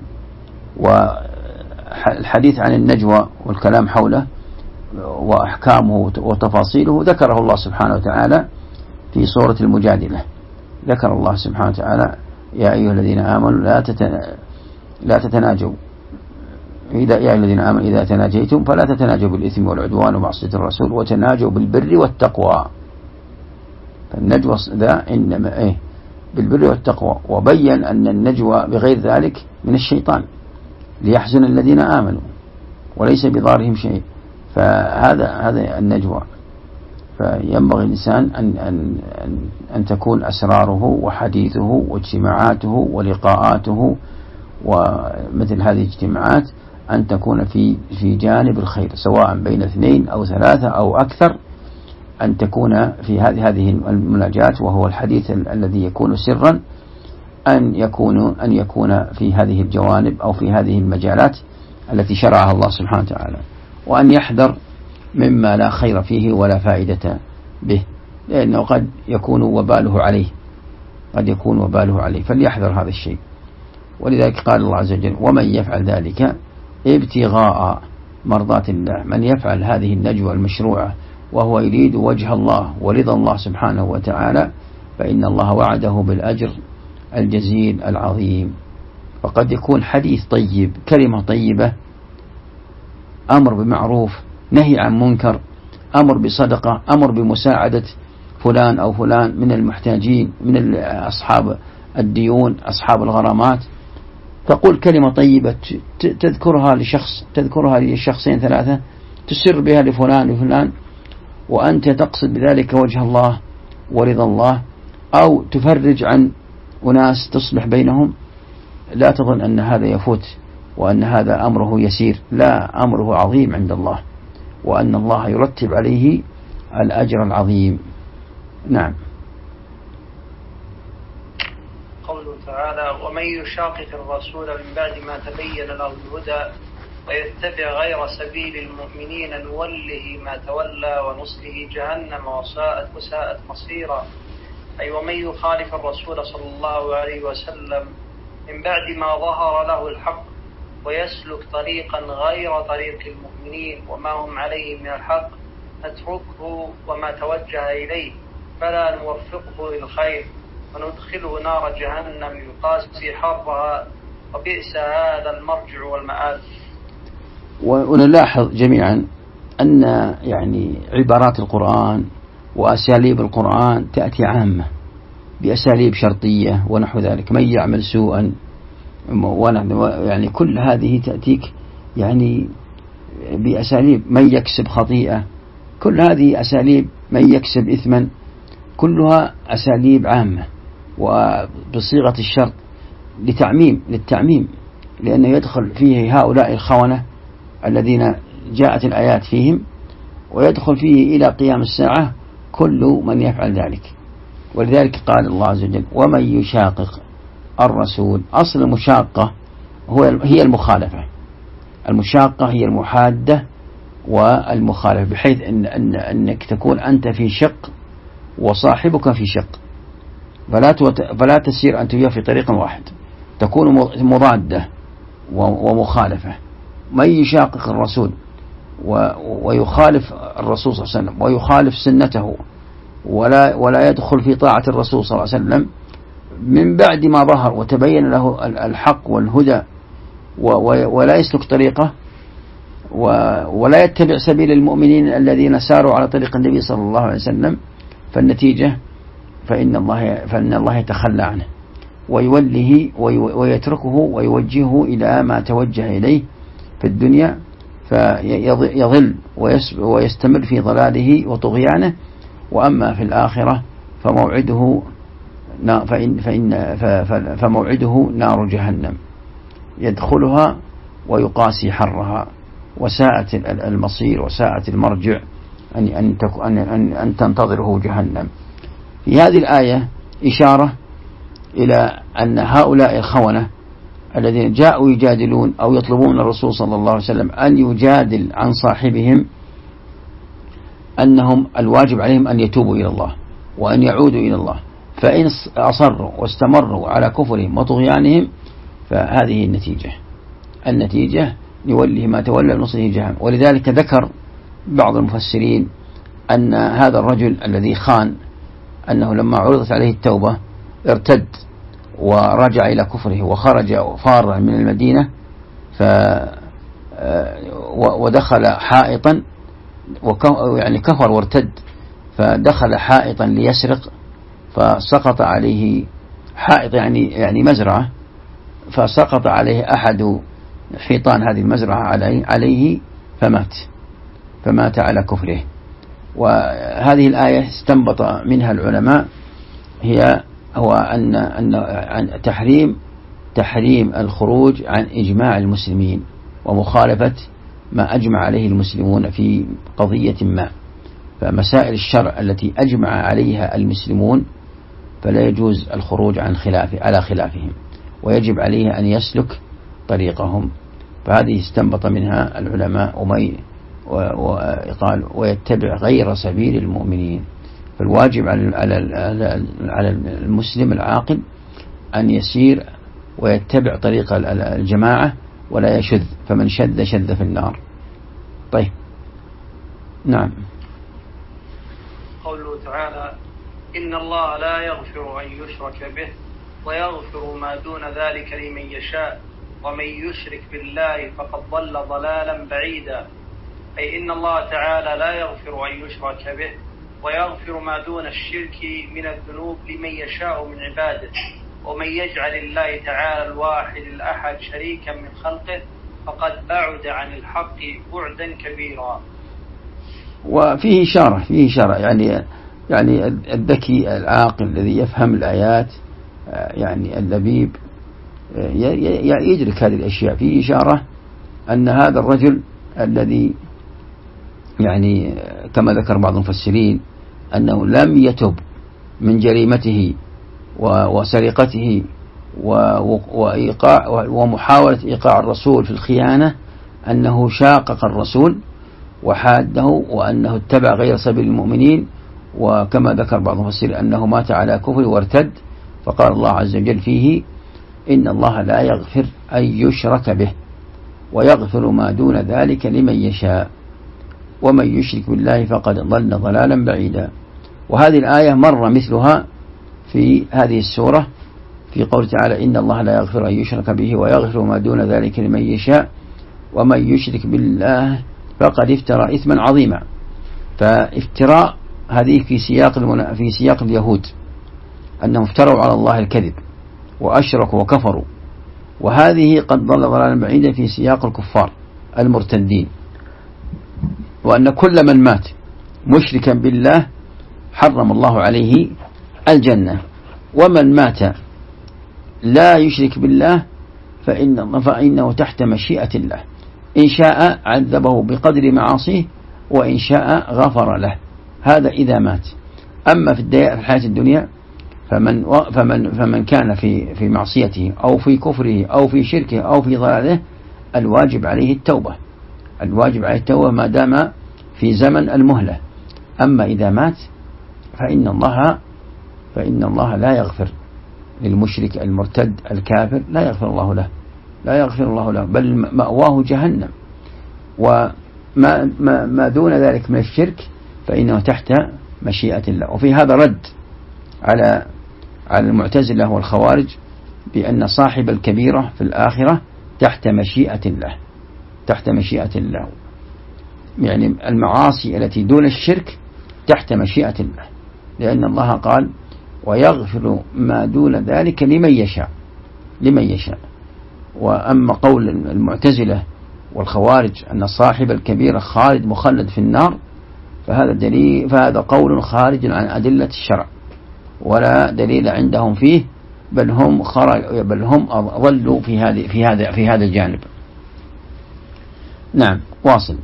والحديث عن النجوى والكلام حوله وأحكامه وتفاصيله ذكره الله سبحانه وتعالى في سورة المجادلة. ذكر الله سبحانه وتعالى يا أيها الذين آمنوا لا تتناجوا يا أيها الذين آمنوا إذا تناجيتم فلا تتناجوا بالإثم والعدوان ومعصية الرسول وتناجوا بالبر والتقوى. فالنجوى ذا إنما بالبر والتقوى، وبين أن النجوى بغير ذلك من الشيطان ليحزن الذين آمنوا وليس بضارهم شيء. فهذا النجوى. فينبغي الإنسان أن تكون أسراره وحديثه واجتماعاته ولقاءاته ومثل هذه الاجتماعات أن تكون في جانب الخير، سواء بين 2 أو 3 أو أكثر، أن تكون في هذه المناجاة، وهو الحديث الذي يكون سرا، أن يكون في هذه الجوانب أو في هذه المجالات التي شرعها الله سبحانه وتعالى، وأن يحذر مما لا خير فيه ولا فائدة به، لأنه قد يكون وباله عليه، فليحذر هذا الشيء. ولذلك قال الله عز وجل: ومن يفعل ذلك ابتغاء مرضات الله، من يفعل هذه النجوى المشروعة وهو يريد وجه الله ورضا الله سبحانه وتعالى، فإن الله وعده بالأجر الجزيل العظيم. وقد يكون حديث طيب، كلمة طيبة، أمر بمعروف، نهي عن منكر، أمر بصدقة، أمر بمساعدة فلان أو فلان من المحتاجين، من أصحاب الديون، أصحاب الغرامات، تقول كلمة طيبة تذكرها لشخصين 3، تسر بها لفلان، وأنت تقصد بذلك وجه الله ورضا الله، أو تفرج عن أناس تصلح بينهم. لا تظن أن هذا يفوت وأن هذا أمره يسير، لا، أمره عظيم عند الله، وأن الله يرتب عليه الأجر العظيم. نعم. قوله تعالى: ومن يشاقق الرسول من بعد ما تبين له الهدى ويتبع غير سبيل المؤمنين نوله ما تولى ونصله جهنم وساءت مصيرا. أي ومن يخالف الرسول صلى الله عليه وسلم من بعد ما ظهر له الحق ويسلك طريقا غير طريق المؤمنين وما هم عليه من الحق، نتركه وما توجه إليه، فلا نوفقه للخير وندخله نار جهنم يقاسي حرها، وبئس هذا المرجع والمآل. ونلاحظ جميعا أن يعني عبارات القرآن وأساليب القرآن تأتي عامة بأساليب شرطية ونحو ذلك، من يعمل سوءا، يعني كل هذه تأتيك يعني بأساليب، من يكسب خطيئة، كل هذه أساليب، من يكسب إثما، كلها أساليب عامة وبصيغة الشرط للتعميم، لأنه يدخل فيه هؤلاء الخونة الذين جاءت الآيات فيهم، ويدخل فيه إلى قيام الساعة كل من يفعل ذلك. ولذلك قال الله عز وجل: ومن يشاقق الرسول. أصل المشاقة هي المخالفة، المشاقة هي المحادة والمخالفة، بحيث أنك تكون أنت في شق وصاحبك في شق، فلا تسير أنت في طريق واحد، تكون مضادة ومخالفة. من يشاقق الرسول ويخالف الرسول صلى الله عليه وسلم ويخالف سنته ولا يدخل في طاعة الرسول صلى الله عليه وسلم من بعد ما ظهر وتبين له الحق والهدى، ولا يسلك طريقه ولا يتبع سبيل المؤمنين الذين ساروا على طريق النبي صلى الله عليه وسلم، فالنتيجة فإن الله يتخلى عنه ويوله ويتركه ويوجهه إلى ما توجه إليه في الدنيا، فيضل ويستمر في ضلاله وطغيانه. وأما في الآخرة فموعده نار جهنم يدخلها ويقاسي حرها، وساءت المصير وساءت المرجع أن تنتظره جهنم. في هذه الآية إشارة إلى أن هؤلاء الخونة الذين جاءوا يجادلون أو يطلبون الرسول صلى الله عليه وسلم أن يجادل عن صاحبهم، أنهم الواجب عليهم أن يتوبوا إلى الله وأن يعودوا إلى الله، فإن أصروا واستمروا على كفرهم وطغيانهم فهذه النتيجة نوله ما تولى ونصله جهنم. ولذلك ذكر بعض المفسرين أن هذا الرجل الذي خان أنه لما عرضت عليه التوبة ارتد ورجع إلى كفره وخرج فارا من المدينة ودخل حائطا، يعني كفر وارتد، فدخل حائطا ليسرق، فسقط عليه حائط يعني مزرعة، فسقط عليه أحد حيطان هذه المزرعة عليه فمات على كفره. وهذه الآية استنبط منها العلماء هو أن تحريم الخروج عن إجماع المسلمين، ومخالفة ما أجمع عليه المسلمون في قضية ما. فمسائل الشرع التي أجمع عليها المسلمون فلا يجوز الخروج على خلافهم، ويجب عليه أن يسلك طريقهم. فهذه استنبط منها العلماء ويتبع غير سبيل المؤمنين. فالواجب على المسلم العاقل أن يسير ويتبع طريق الجماعة ولا يشذ، فمن شذ شذ في النار. طيب نعم. قوله تعالى: إن الله لا يغفر أن يشرك به ويغفر ما دون ذلك لمن يشاء ومن يشرك بالله فقد ضل ضلالا بعيدا. أي إن الله تعالى لا يغفر أن يشرك به ويغفر ما دون الشرك من الذنوب لمن يشاء من عباده، ومن يجعل الله تعالى الواحد الأحد شريكا من خلقه فقد بعد عن الحق بعدا كبيرا. وفيه إشارة يعني الذكي العاقل الذي يفهم الآيات، يعني اللبيب يدرك هذه الأشياء. فيه إشارة أن هذا الرجل الذي يعني كما ذكر بعض المفسرين أنه لم يتب من جريمته وسرقته ومحاولة إيقاع الرسول في الخيانة، أنه شاقق الرسول وحاده، وأنه اتبع غير سبيل المؤمنين، وكما ذكر بعض المفسرين أنه مات على كفر وارتد. فقال الله عز وجل فيه: إن الله لا يغفر أن يشرك به ويغفر ما دون ذلك لمن يشاء ومن يشرك بالله فقد ضل ضلالا بعيدا. وهذه الآية مر مثلها في هذه السورة في قول تعالى: إن الله لا يغفر أن يشرك به ويغفر ما دون ذلك لمن يشاء ومن يشرك بالله فقد افترى إثما عظيما. فافتراء هذه في سياق اليهود، أنهم افتروا على الله الكذب وأشركوا وكفروا، وهذه قد ضل ضلالا بعيدا في سياق الكفار المرتدين، وأن كل من مات مشركا بالله حرم الله عليه الجنة، ومن مات لا يشرك بالله فإنه تحت مشيئة الله، إن شاء عذبه بقدر معاصيه وإن شاء غفر له. هذا إذا مات. أما في الحياة الدنيا فمن كان في معصيته أو في كفره أو في شركه أو في ضلاله الواجب عليه التوبة، ما دام في زمن المهلة. أما إذا مات فإن الله لا يغفر للمشرك المرتد الكافر، لا يغفر الله له بل مأواه جهنم. وما دون ذلك من الشرك فإنه تحت مشيئة الله. وفي هذا رد على المعتزلة والخوارج بأن صاحب الكبيرة في الآخرة تحت مشيئة الله، يعني المعاصي التي دون الشرك تحت مشيئة الله، لأن الله قال: ويغفر ما دون ذلك لمن يشاء. وأما قول المعتزلة والخوارج أن صاحب الكبيرة مخلد في النار فهذا قول خارج عن أدلة الشرع ولا دليل عندهم فيه، بل هم ضلوا في هذا الجانب. نعم، واصل.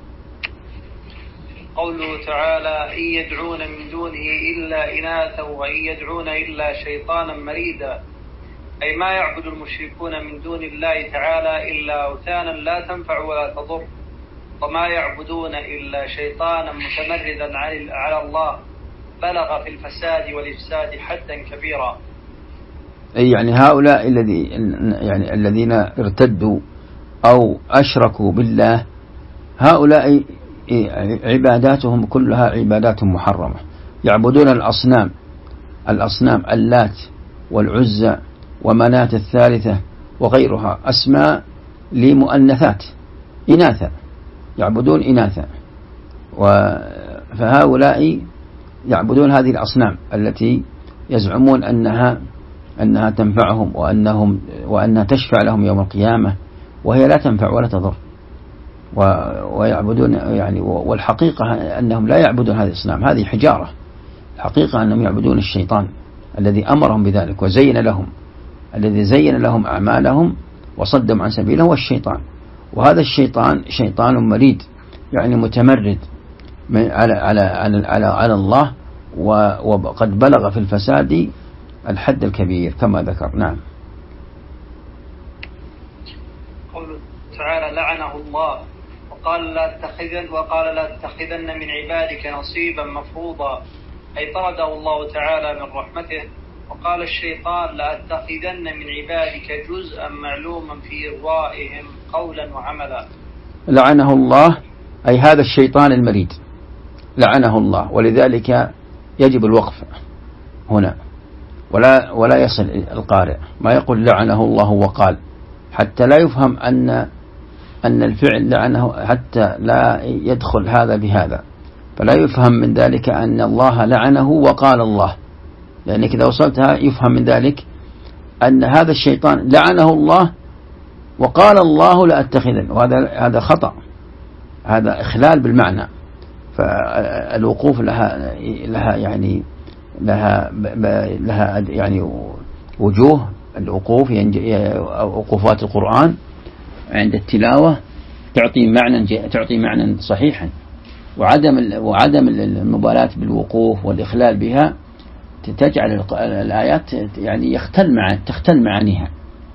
قوله تعالى: إن يدعون من دونه إلا إناثا وإن يدعون إلا شيطانا مريدا. أي ما يعبد المشركون من دون الله تعالى إلا أوثانا لا تنفع ولا تضر، وما يعبدون إلا شيطانا متمردا على الله بلغ في الفساد والإفساد حدا كبيرا. أي يعني هؤلاء الذين ارتدوا أو أشركوا بالله، هؤلاء عباداتهم كلها عبادات محرمة، يعبدون الأصنام اللات والعزى ومناة الثالثة وغيرها، أسماء لمؤنثات إناثا، يعبدون إناثا. فهؤلاء يعبدون هذه الأصنام التي يزعمون أنها تنفعهم وأنها تشفع لهم يوم القيامة، وهي لا تنفع ولا تضر. ويعبدون والحقيقة أنهم لا يعبدون هذه الأصنام، هذه حجارة. الحقيقة أنهم يعبدون الشيطان الذي أمرهم بذلك الذي زين لهم أعمالهم وصدهم عن سبيله، والشيطان. وهذا الشيطان شيطان مريد، يعني متمرد على الله، وقد بلغ في الفساد الحد الكبير كما ذكر. نعم. قوله تعالى لعنه الله وقال لا تتخذن من عبادك نصيبا مفروضا، أي طرده الله تعالى من رحمته. وقال الشيطان لأتخذن من عبادك جزءا معلوما في إرضائهم قولا وعملا. لعنه الله أي هذا الشيطان المريد لعنه الله، ولذلك يجب الوقف هنا ولا يصل القارئ ما يقول لعنه الله وقال، حتى لا يفهم أن الفعل لعنه، حتى لا يدخل هذا بهذا، فلا يفهم من ذلك أن الله لعنه وقال الله، لأنك إذا وصلتها يفهم من ذلك أن هذا الشيطان لعنه الله وقال الله لأتخذن، وهذا خطأ، هذا إخلال بالمعنى. فالوقوف لها يعني وجوه الوقوف، وقوفات القرآن عند التلاوة تعطي معنى صحيحا، وعدم المبالاة بالوقوف والإخلال بها تجعل الآيات يعني تختل معانيها.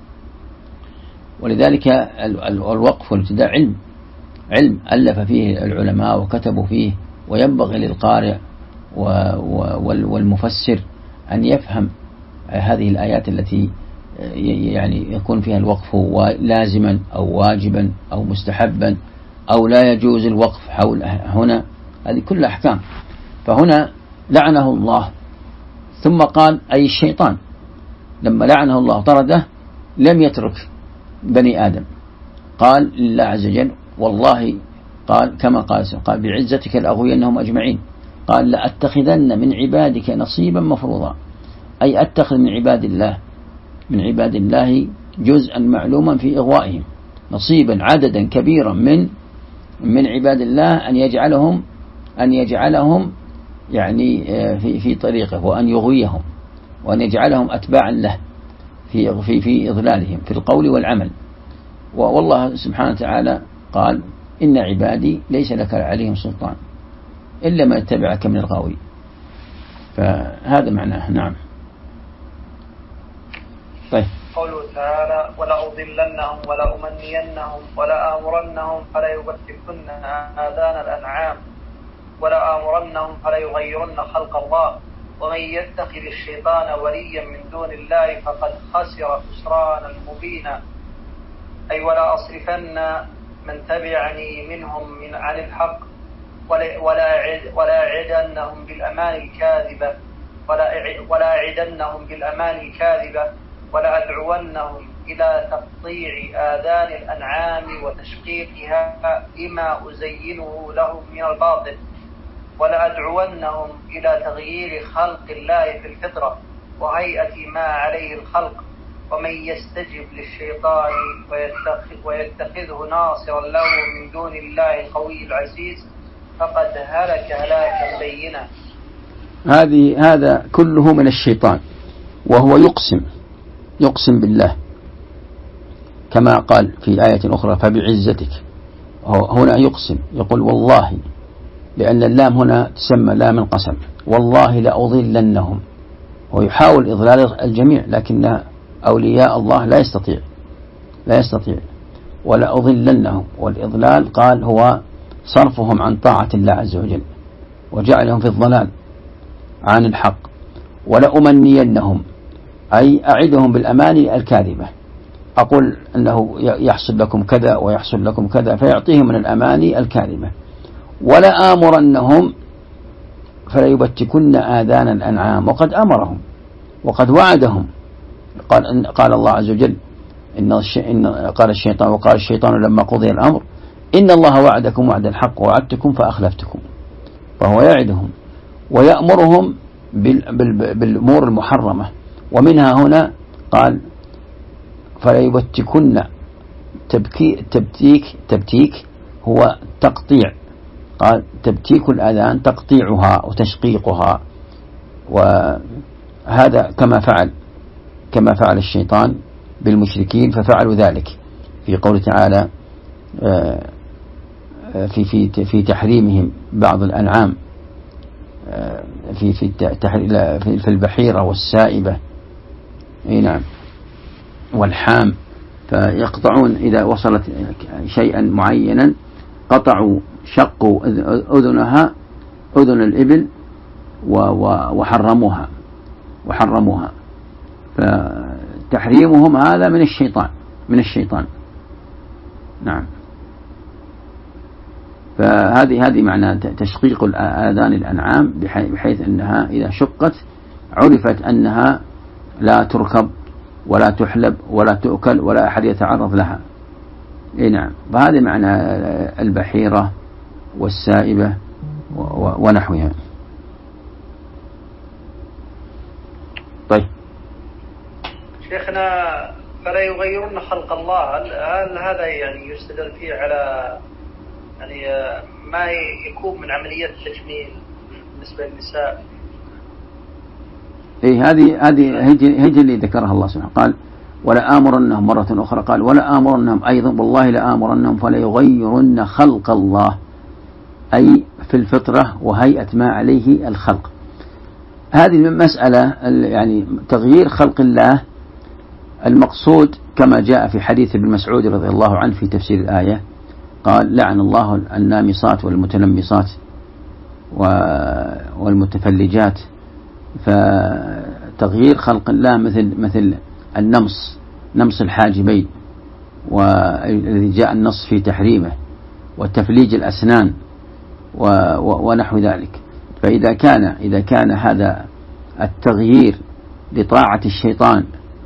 ولذلك الوقف والابتداء علم ألف فيه العلماء وكتبوا فيه، وينبغي للقارئ والمفسر أن يفهم هذه الآيات التي يعني يكون فيها الوقف لازما أو واجبا أو مستحبا أو لا يجوز الوقف حول هنا، هذه كل أحكام. فهنا لعنه الله، ثم قال أي الشيطان لما لعنه الله طرده لم يترك بني آدم، قال لله عز وجل والله، قال كما قال بعزتك لأغوينهم أجمعين، قال لأتخذن من عبادك نصيبا مفروضا، أي أتخذ من عباد الله جزءا معلوما في إغوائهم، نصيبا عددا كبيرا من عباد الله، أن يجعلهم يعني في طريقه، وأن يغويهم، وأن يجعلهم أتباعا له في إضلالهم في القول والعمل. والله سبحانه وتعالى قال إن عبادي ليس لك عليهم سلطان إلا ما يتبعك من الغاوي، فهذا معناه. نعم. طيب. قوله تعالى ولأضلنهم ولأمنينهم ولآمرنهم فليبتكن آذان الأنعام ولآمرنهم فليغيرن خلق الله ومن يتخذ الشيطان وليا من دون الله فقد خسر خسرانا مبينا، أي ولا أصرفن من تبعني منهم عن الحق ولا أعدنهم بالأمان الكاذبة ولا أدعونهم إلى تقطيع آذان الأنعام وتشقيقها بما أزينه لهم من الباطل، ولا أدعونهم إلى تغيير خلق الله في الفطرة وهيئة ما عليه الخلق، ومن يستجب للشيطان ويتخذه ناصرا له من دون الله القوي العزيز فقد هلك هلاكا بينا. هذا كله من الشيطان، وهو يقسم بالله كما قال في آية أخرى فبعزتك، هنا يقسم يقول والله، لأن اللام هنا تسمى لام القسم، والله لأضلنهم، ويحاول إضلال الجميع لكن أولياء الله لا يستطيع ولا أضلنهم، والإضلال قال هو صرفهم عن طاعة الله عز وجل وجعلهم في الضلال عن الحق. ولا أمنينهم أي أعدهم بالأماني الكاذبة، أقول أنه يحصل لكم كذا ويحصل لكم كذا فيعطيهم من الأماني الكاذبة. ولا آمرنهم فليبتكن آذان الأنعام، وقد أمرهم وقد وعدهم، قال الله عز وجل قال الشيطان لما قضي الأمر إن الله وعدكم وعد الحق ووعدتكم فأخلفتكم، فهو يعدهم ويأمرهم بالأمور المحرمة، ومنها هنا قال فليبتكن، تبتيك هو تقطيع، قال تبتيك الآذان تقطيعها وتشقيقها، وهذا كما فعل الشيطان بالمشركين ففعلوا ذلك في قوله تعالى في تحريمهم بعض الأنعام في البحيرة والسائبة، نعم، والحام، فيقطعون إذا وصلت شيئا معينا قطعوا شقوا أذن الإبل وحرموها، فتحريمهم هذا من الشيطان، نعم. فهذه معنى تشقيق آذان الأنعام، بحيث أنها إذا شقت عرفت أنها لا تركب ولا تحلب ولا تؤكل ولا أحد يتعرض لها، نعم. فهذا معنى البحيرة والسائبة ونحوها. طيب شيخنا، فلا يغيرن خلق الله، هل هذا يعني يستدل فيه على يعني ما يكون من عمليات التجميل بالنسبة للنساء؟ هذه هي اللي ذكرها الله سبحانه، قال ولا آمرنهم، مرة أخرى قال ولا آمرنهم أيضا والله لا آمرنهم فلا يغيرن خلق الله، أي في الفطرة وهيئة ما عليه الخلق. هذه المسألة يعني تغيير خلق الله المقصود كما جاء في حديث ابن مسعود رضي الله عنه في تفسير الآية، قال لعن الله النامصات والمتنمصات والمتفلجات. فتغيير خلق الله مثل نمص الحاجبين، والذي جاء النص في تحريمه، وتفليج الأسنان ونحو ذلك. فإذا كان هذا التغيير لطاعة الشيطان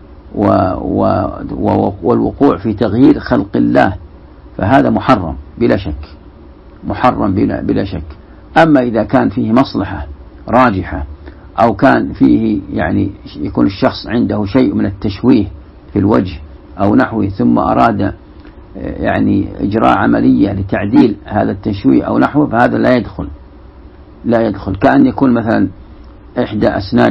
والوقوع في تغيير خلق الله فهذا محرم بلا شك، محرم بلا شك. أما إذا كان فيه مصلحة راجحة، أو كان فيه يعني يكون الشخص عنده شيء من التشويه في الوجه أو نحوه، ثم أراد يعني إجراء عملية لتعديل هذا التشويه أو نحوه، فهذا لا يدخل. كأن يكون مثلا إحدى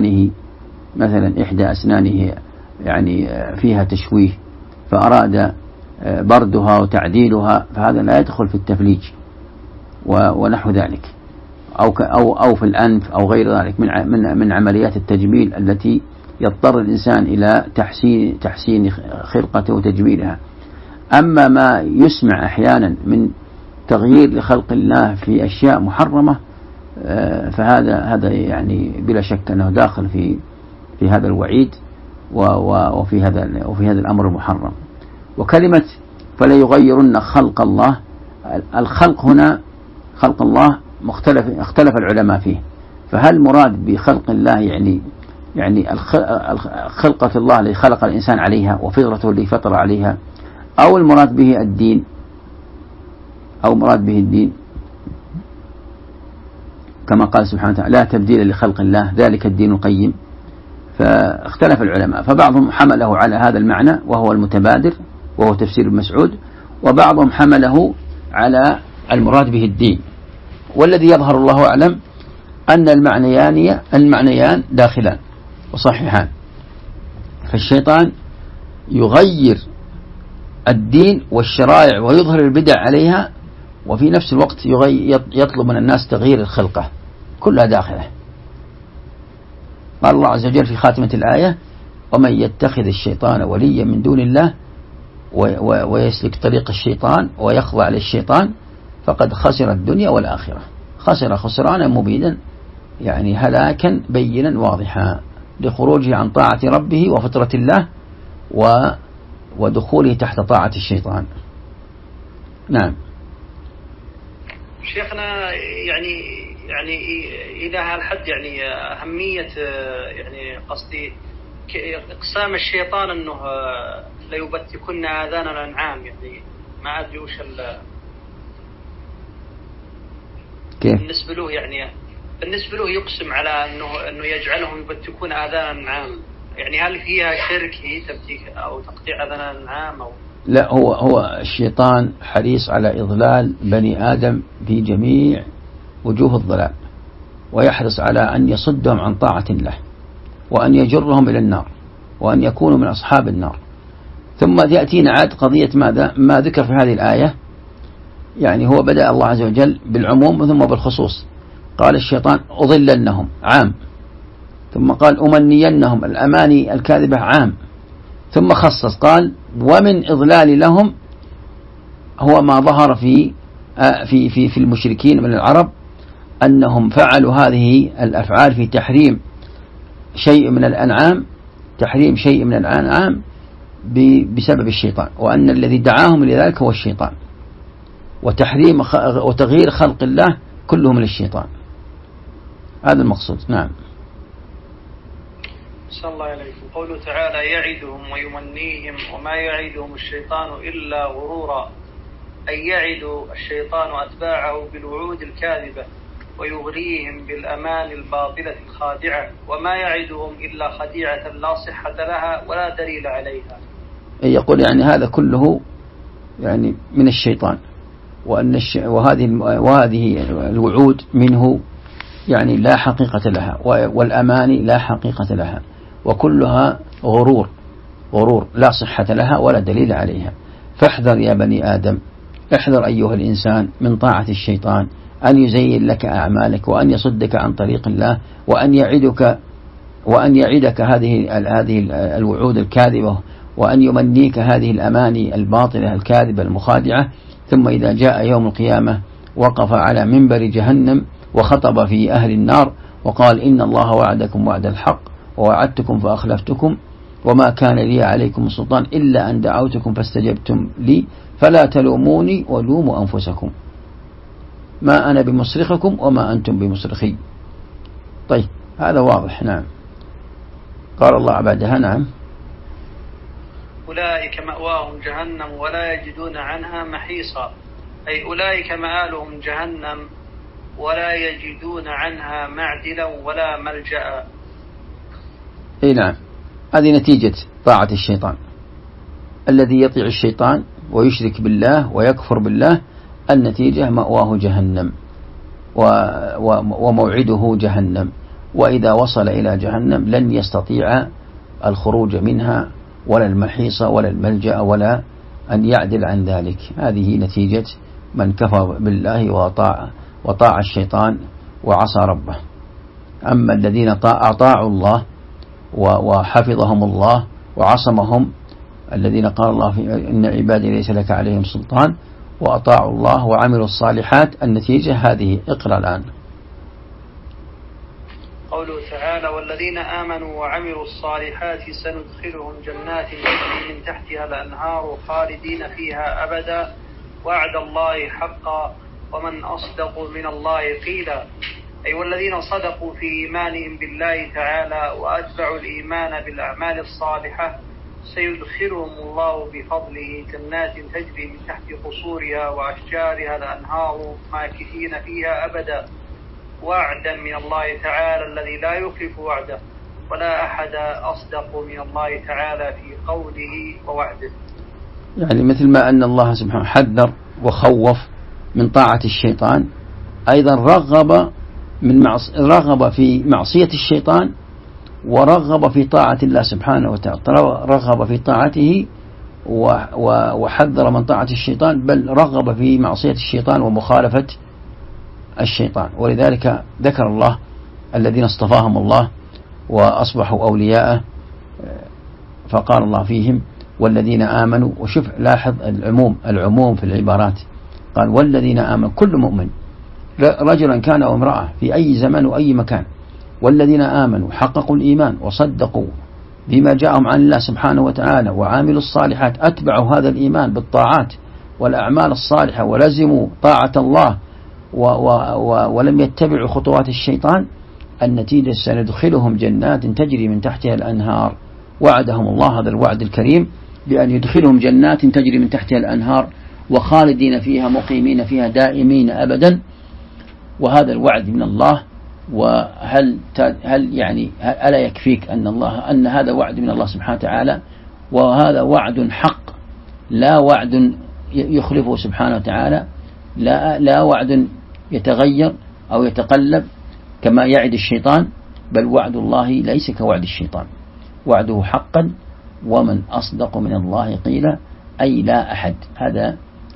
أسنانه يعني فيها تشويه، فأراد بردها وتعديلها، فهذا لا يدخل في التفليج ونحو ذلك، أو في الأنف أو غير ذلك من عمليات التجميل التي يضطر الإنسان إلى تحسين خلقته وتجميلها. أما ما يسمع أحيانا من تغيير لخلق الله في أشياء محرمة، فهذا يعني بلا شك أنه داخل في هذا الوعيد وفي هذا الأمر المحرم. وكلمة فلا يغيرن خلق الله، الخلق هنا خلق الله اختلف العلماء فيه، فهل مراد بخلق الله يعني خلقة الله التي خلق الإنسان عليها وفطرته التي فطر عليها، أو المراد به الدين، كما قال سبحانه وتعالى لا تبديل لخلق الله ذلك الدين القيم. فاختلف العلماء، فبعضهم حمله على هذا المعنى وهو المتبادر وهو تفسير ابن مسعود، وبعضهم حمله على المراد به الدين. والذي يظهر الله أعلم أن المعنيان داخلان وصحيحان، فالشيطان يغير الدين والشرائع ويظهر البدع عليها، وفي نفس الوقت يطلب من الناس تغيير الخلقة، كلها داخله. قال الله عز وجل في خاتمة الآية ومن يتخذ الشيطان وليا من دون الله ويسلك طريق الشيطان ويخضع للشيطان فقد خسر الدنيا والآخرة، خسر خسرانا مبينا، يعني هلاكا بينا واضحا لخروجه عن طاعة ربه وفطرة الله ودخوله تحت طاعة الشيطان. نعم. شيخنا، يعني إلى هالحد يعني أهمية يعني قصدي إقسام الشيطان أنه ليبتكن آذان الأنعام، يعني ما أدري وش كيف بالنسبة له يقسم على أنه يجعلهم يبتكون آذان الأنعام، يعني هل فيها شرك هي تبتيك أو تقطيع آذان الأنعام أو لا؟ هو الشيطان حريص على إضلال بني آدم في جميع وجوه الضلال، ويحرص على أن يصدهم عن طاعة الله، وأن يجرهم إلى النار، وأن يكونوا من أصحاب النار. ثم يأتينا عاد قضية ماذا؟ ما ذكر في هذه الآية يعني هو بدأ الله عز وجل بالعموم ثم بالخصوص. قال الشيطان أضلنهم عام، ثم قال أمنينهم الأماني الكاذبة عام، ثم خصص قال ومن إضلال لهم هو ما ظهر في المشركين من العرب أنهم فعلوا هذه الأفعال في تحريم شيء من الأنعام، تحريم شيء من الأنعام بسبب الشيطان، وأن الذي دعاهم لذلك هو الشيطان، وتحريم وتغيير خلق الله كله من الشيطان. هذا المقصود. نعم. صلى الله عليه وسلم. قوله تعالى يعدهم ويمنيهم وما يعدهم الشيطان إلا غرورا، أي يعد الشيطان أتباعه بالوعود الكاذبة ويغريهم بالأمان الباطلة الخادعة، وما يعدهم إلا خديعة لا صحة لها ولا دليل عليها. يقول يعني هذا كله يعني من الشيطان، وهذه الوعود منه يعني لا حقيقة لها، والأماني لا حقيقة لها، وكلها غرور لا صحة لها ولا دليل عليها. فاحذر يا بني آدم، احذر أيها الإنسان من طاعة الشيطان، أن يزين لك أعمالك وأن يصدك عن طريق الله، وأن يعدك هذه الوعود الكاذبة، وأن يمنيك هذه الأماني الباطلة الكاذبة المخادعة. ثم إذا جاء يوم القيامة وقف على منبر جهنم وخطب في أهل النار وقال إن الله وعدكم وعد الحق ووعدتكم فأخلفتكم وما كان لي عليكم سلطان إلا أن دعوتكم فاستجبتم لي فلا تلوموني ولوموا أنفسكم ما أنا بمصرخكم وما أنتم بمصرخي. طيب هذا واضح. نعم. قال الله بعدها نعم أولئك مأواهم جهنم ولا يجدون عنها محيصا، أي أولئك مآلهم جهنم ولا يجدون عنها معدلا ولا ملجأ. أي نعم، هذه نتيجة طاعة الشيطان. الذي يطيع الشيطان ويشرك بالله ويكفر بالله النتيجة مأواه جهنم وموعده جهنم، وإذا وصل إلى جهنم لن يستطيع الخروج منها ولا المحيص ولا الملجأ ولا أن يعدل عن ذلك. هذه نتيجة من كفر بالله وطاع الشيطان وعصى ربه. أما الذين أطاعوا الله وحفظهم الله وعصمهم، الذين قال الله إن عبادي ليس لك عليهم سلطان، وأطاعوا الله وعملوا الصالحات، النتيجة هذه. اقرأ الآن. قوله تعالى والذين آمنوا وعملوا الصالحات سندخلهم جنات تجري من تحتها الأنهار خالدين فيها أبدا وعد الله حقا ومن أصدق من الله قيلا، أي والذين صدقوا في إيمانهم بالله تعالى وأتبعوا الإيمان بالأعمال الصالحة سيدخلهم الله بفضله جنات تجري من تحت قصورها وأشجارها الأنهار ماكثين فيها أبدا وعدا من الله تعالى الذي لا يخلف وعده ولا أحد أصدق من الله تعالى في قوله ووعده. يعني مثل ما أن الله سبحانه حذر وخوف من طاعة الشيطان، أيضا رغب في معصية الشيطان ورغب في طاعة الله سبحانه وتعالى، رغب في طاعته وحذر من طاعة الشيطان، بل رغب في معصية الشيطان ومخالفة الشيطان. ولذلك ذكر الله الذين اصطفاهم الله وأصبحوا أولياءه، فقال الله فيهم والذين آمنوا. وشوف لاحظ العموم في العبارات، قال والذين آمنوا، كل مؤمن رجلا كان أو امرأة في أي زمن وأي مكان، والذين آمنوا حققوا الإيمان وصدقوا بما جاءهم عن الله سبحانه وتعالى وعاملوا الصالحات، أتبعوا هذا الإيمان بالطاعات والأعمال الصالحة ولزموا طاعة الله ولم يتبعوا خطوات الشيطان، النتيجة سندخلهم جنات تجري من تحتها الأنهار. وعدهم الله هذا الوعد الكريم بأن يدخلهم جنات تجري من تحتها الأنهار وخالدين فيها مقيمين فيها دائمين أبدا. وهذا الوعد من الله. وهل يعني ألا يكفيك أن هذا وعد من الله سبحانه وتعالى، وهذا وعد حق لا وعد يخلفه سبحانه وتعالى، لا وعد يتغير أو يتقلب كما يعد الشيطان، بل وعد الله ليس كوعد الشيطان، وعده حقا ومن أصدق من الله قيلا، أي لا أحد. هذا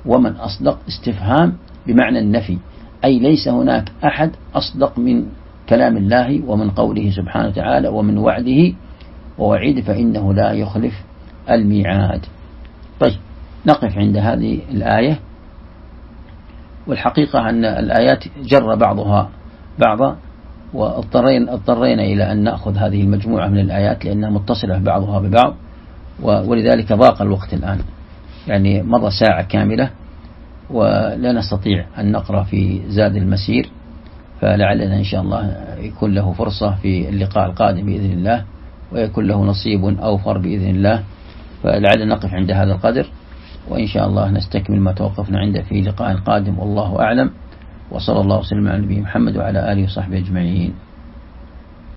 ومن أصدق استفهام بمعنى النفي، أي ليس هناك أحد أصدق من كلام الله ومن قوله سبحانه وتعالى ومن وعده ووعيده، فإنه لا يخلف الميعاد. طيب نقف عند هذه الآية. والحقيقة أن الآيات جر بعضها بعضا، واضطرينا إلى أن نأخذ هذه المجموعة من الآيات لأنها متصلة بعضها ببعض، ولذلك ضاق الوقت الآن، يعني مضى ساعة كاملة ولا نستطيع أن نقرأ في زاد المسير، فلعلنا إن شاء الله يكون له فرصة في اللقاء القادم بإذن الله، ويكون له نصيب أوفر بإذن الله. فلعلنا نقف عند هذا القدر، وإن شاء الله نستكمل ما توقفنا عنده في لقاء قادم، والله أعلم. وصلى الله وسلم على نبينا محمد وعلى آله وصحبه أجمعين.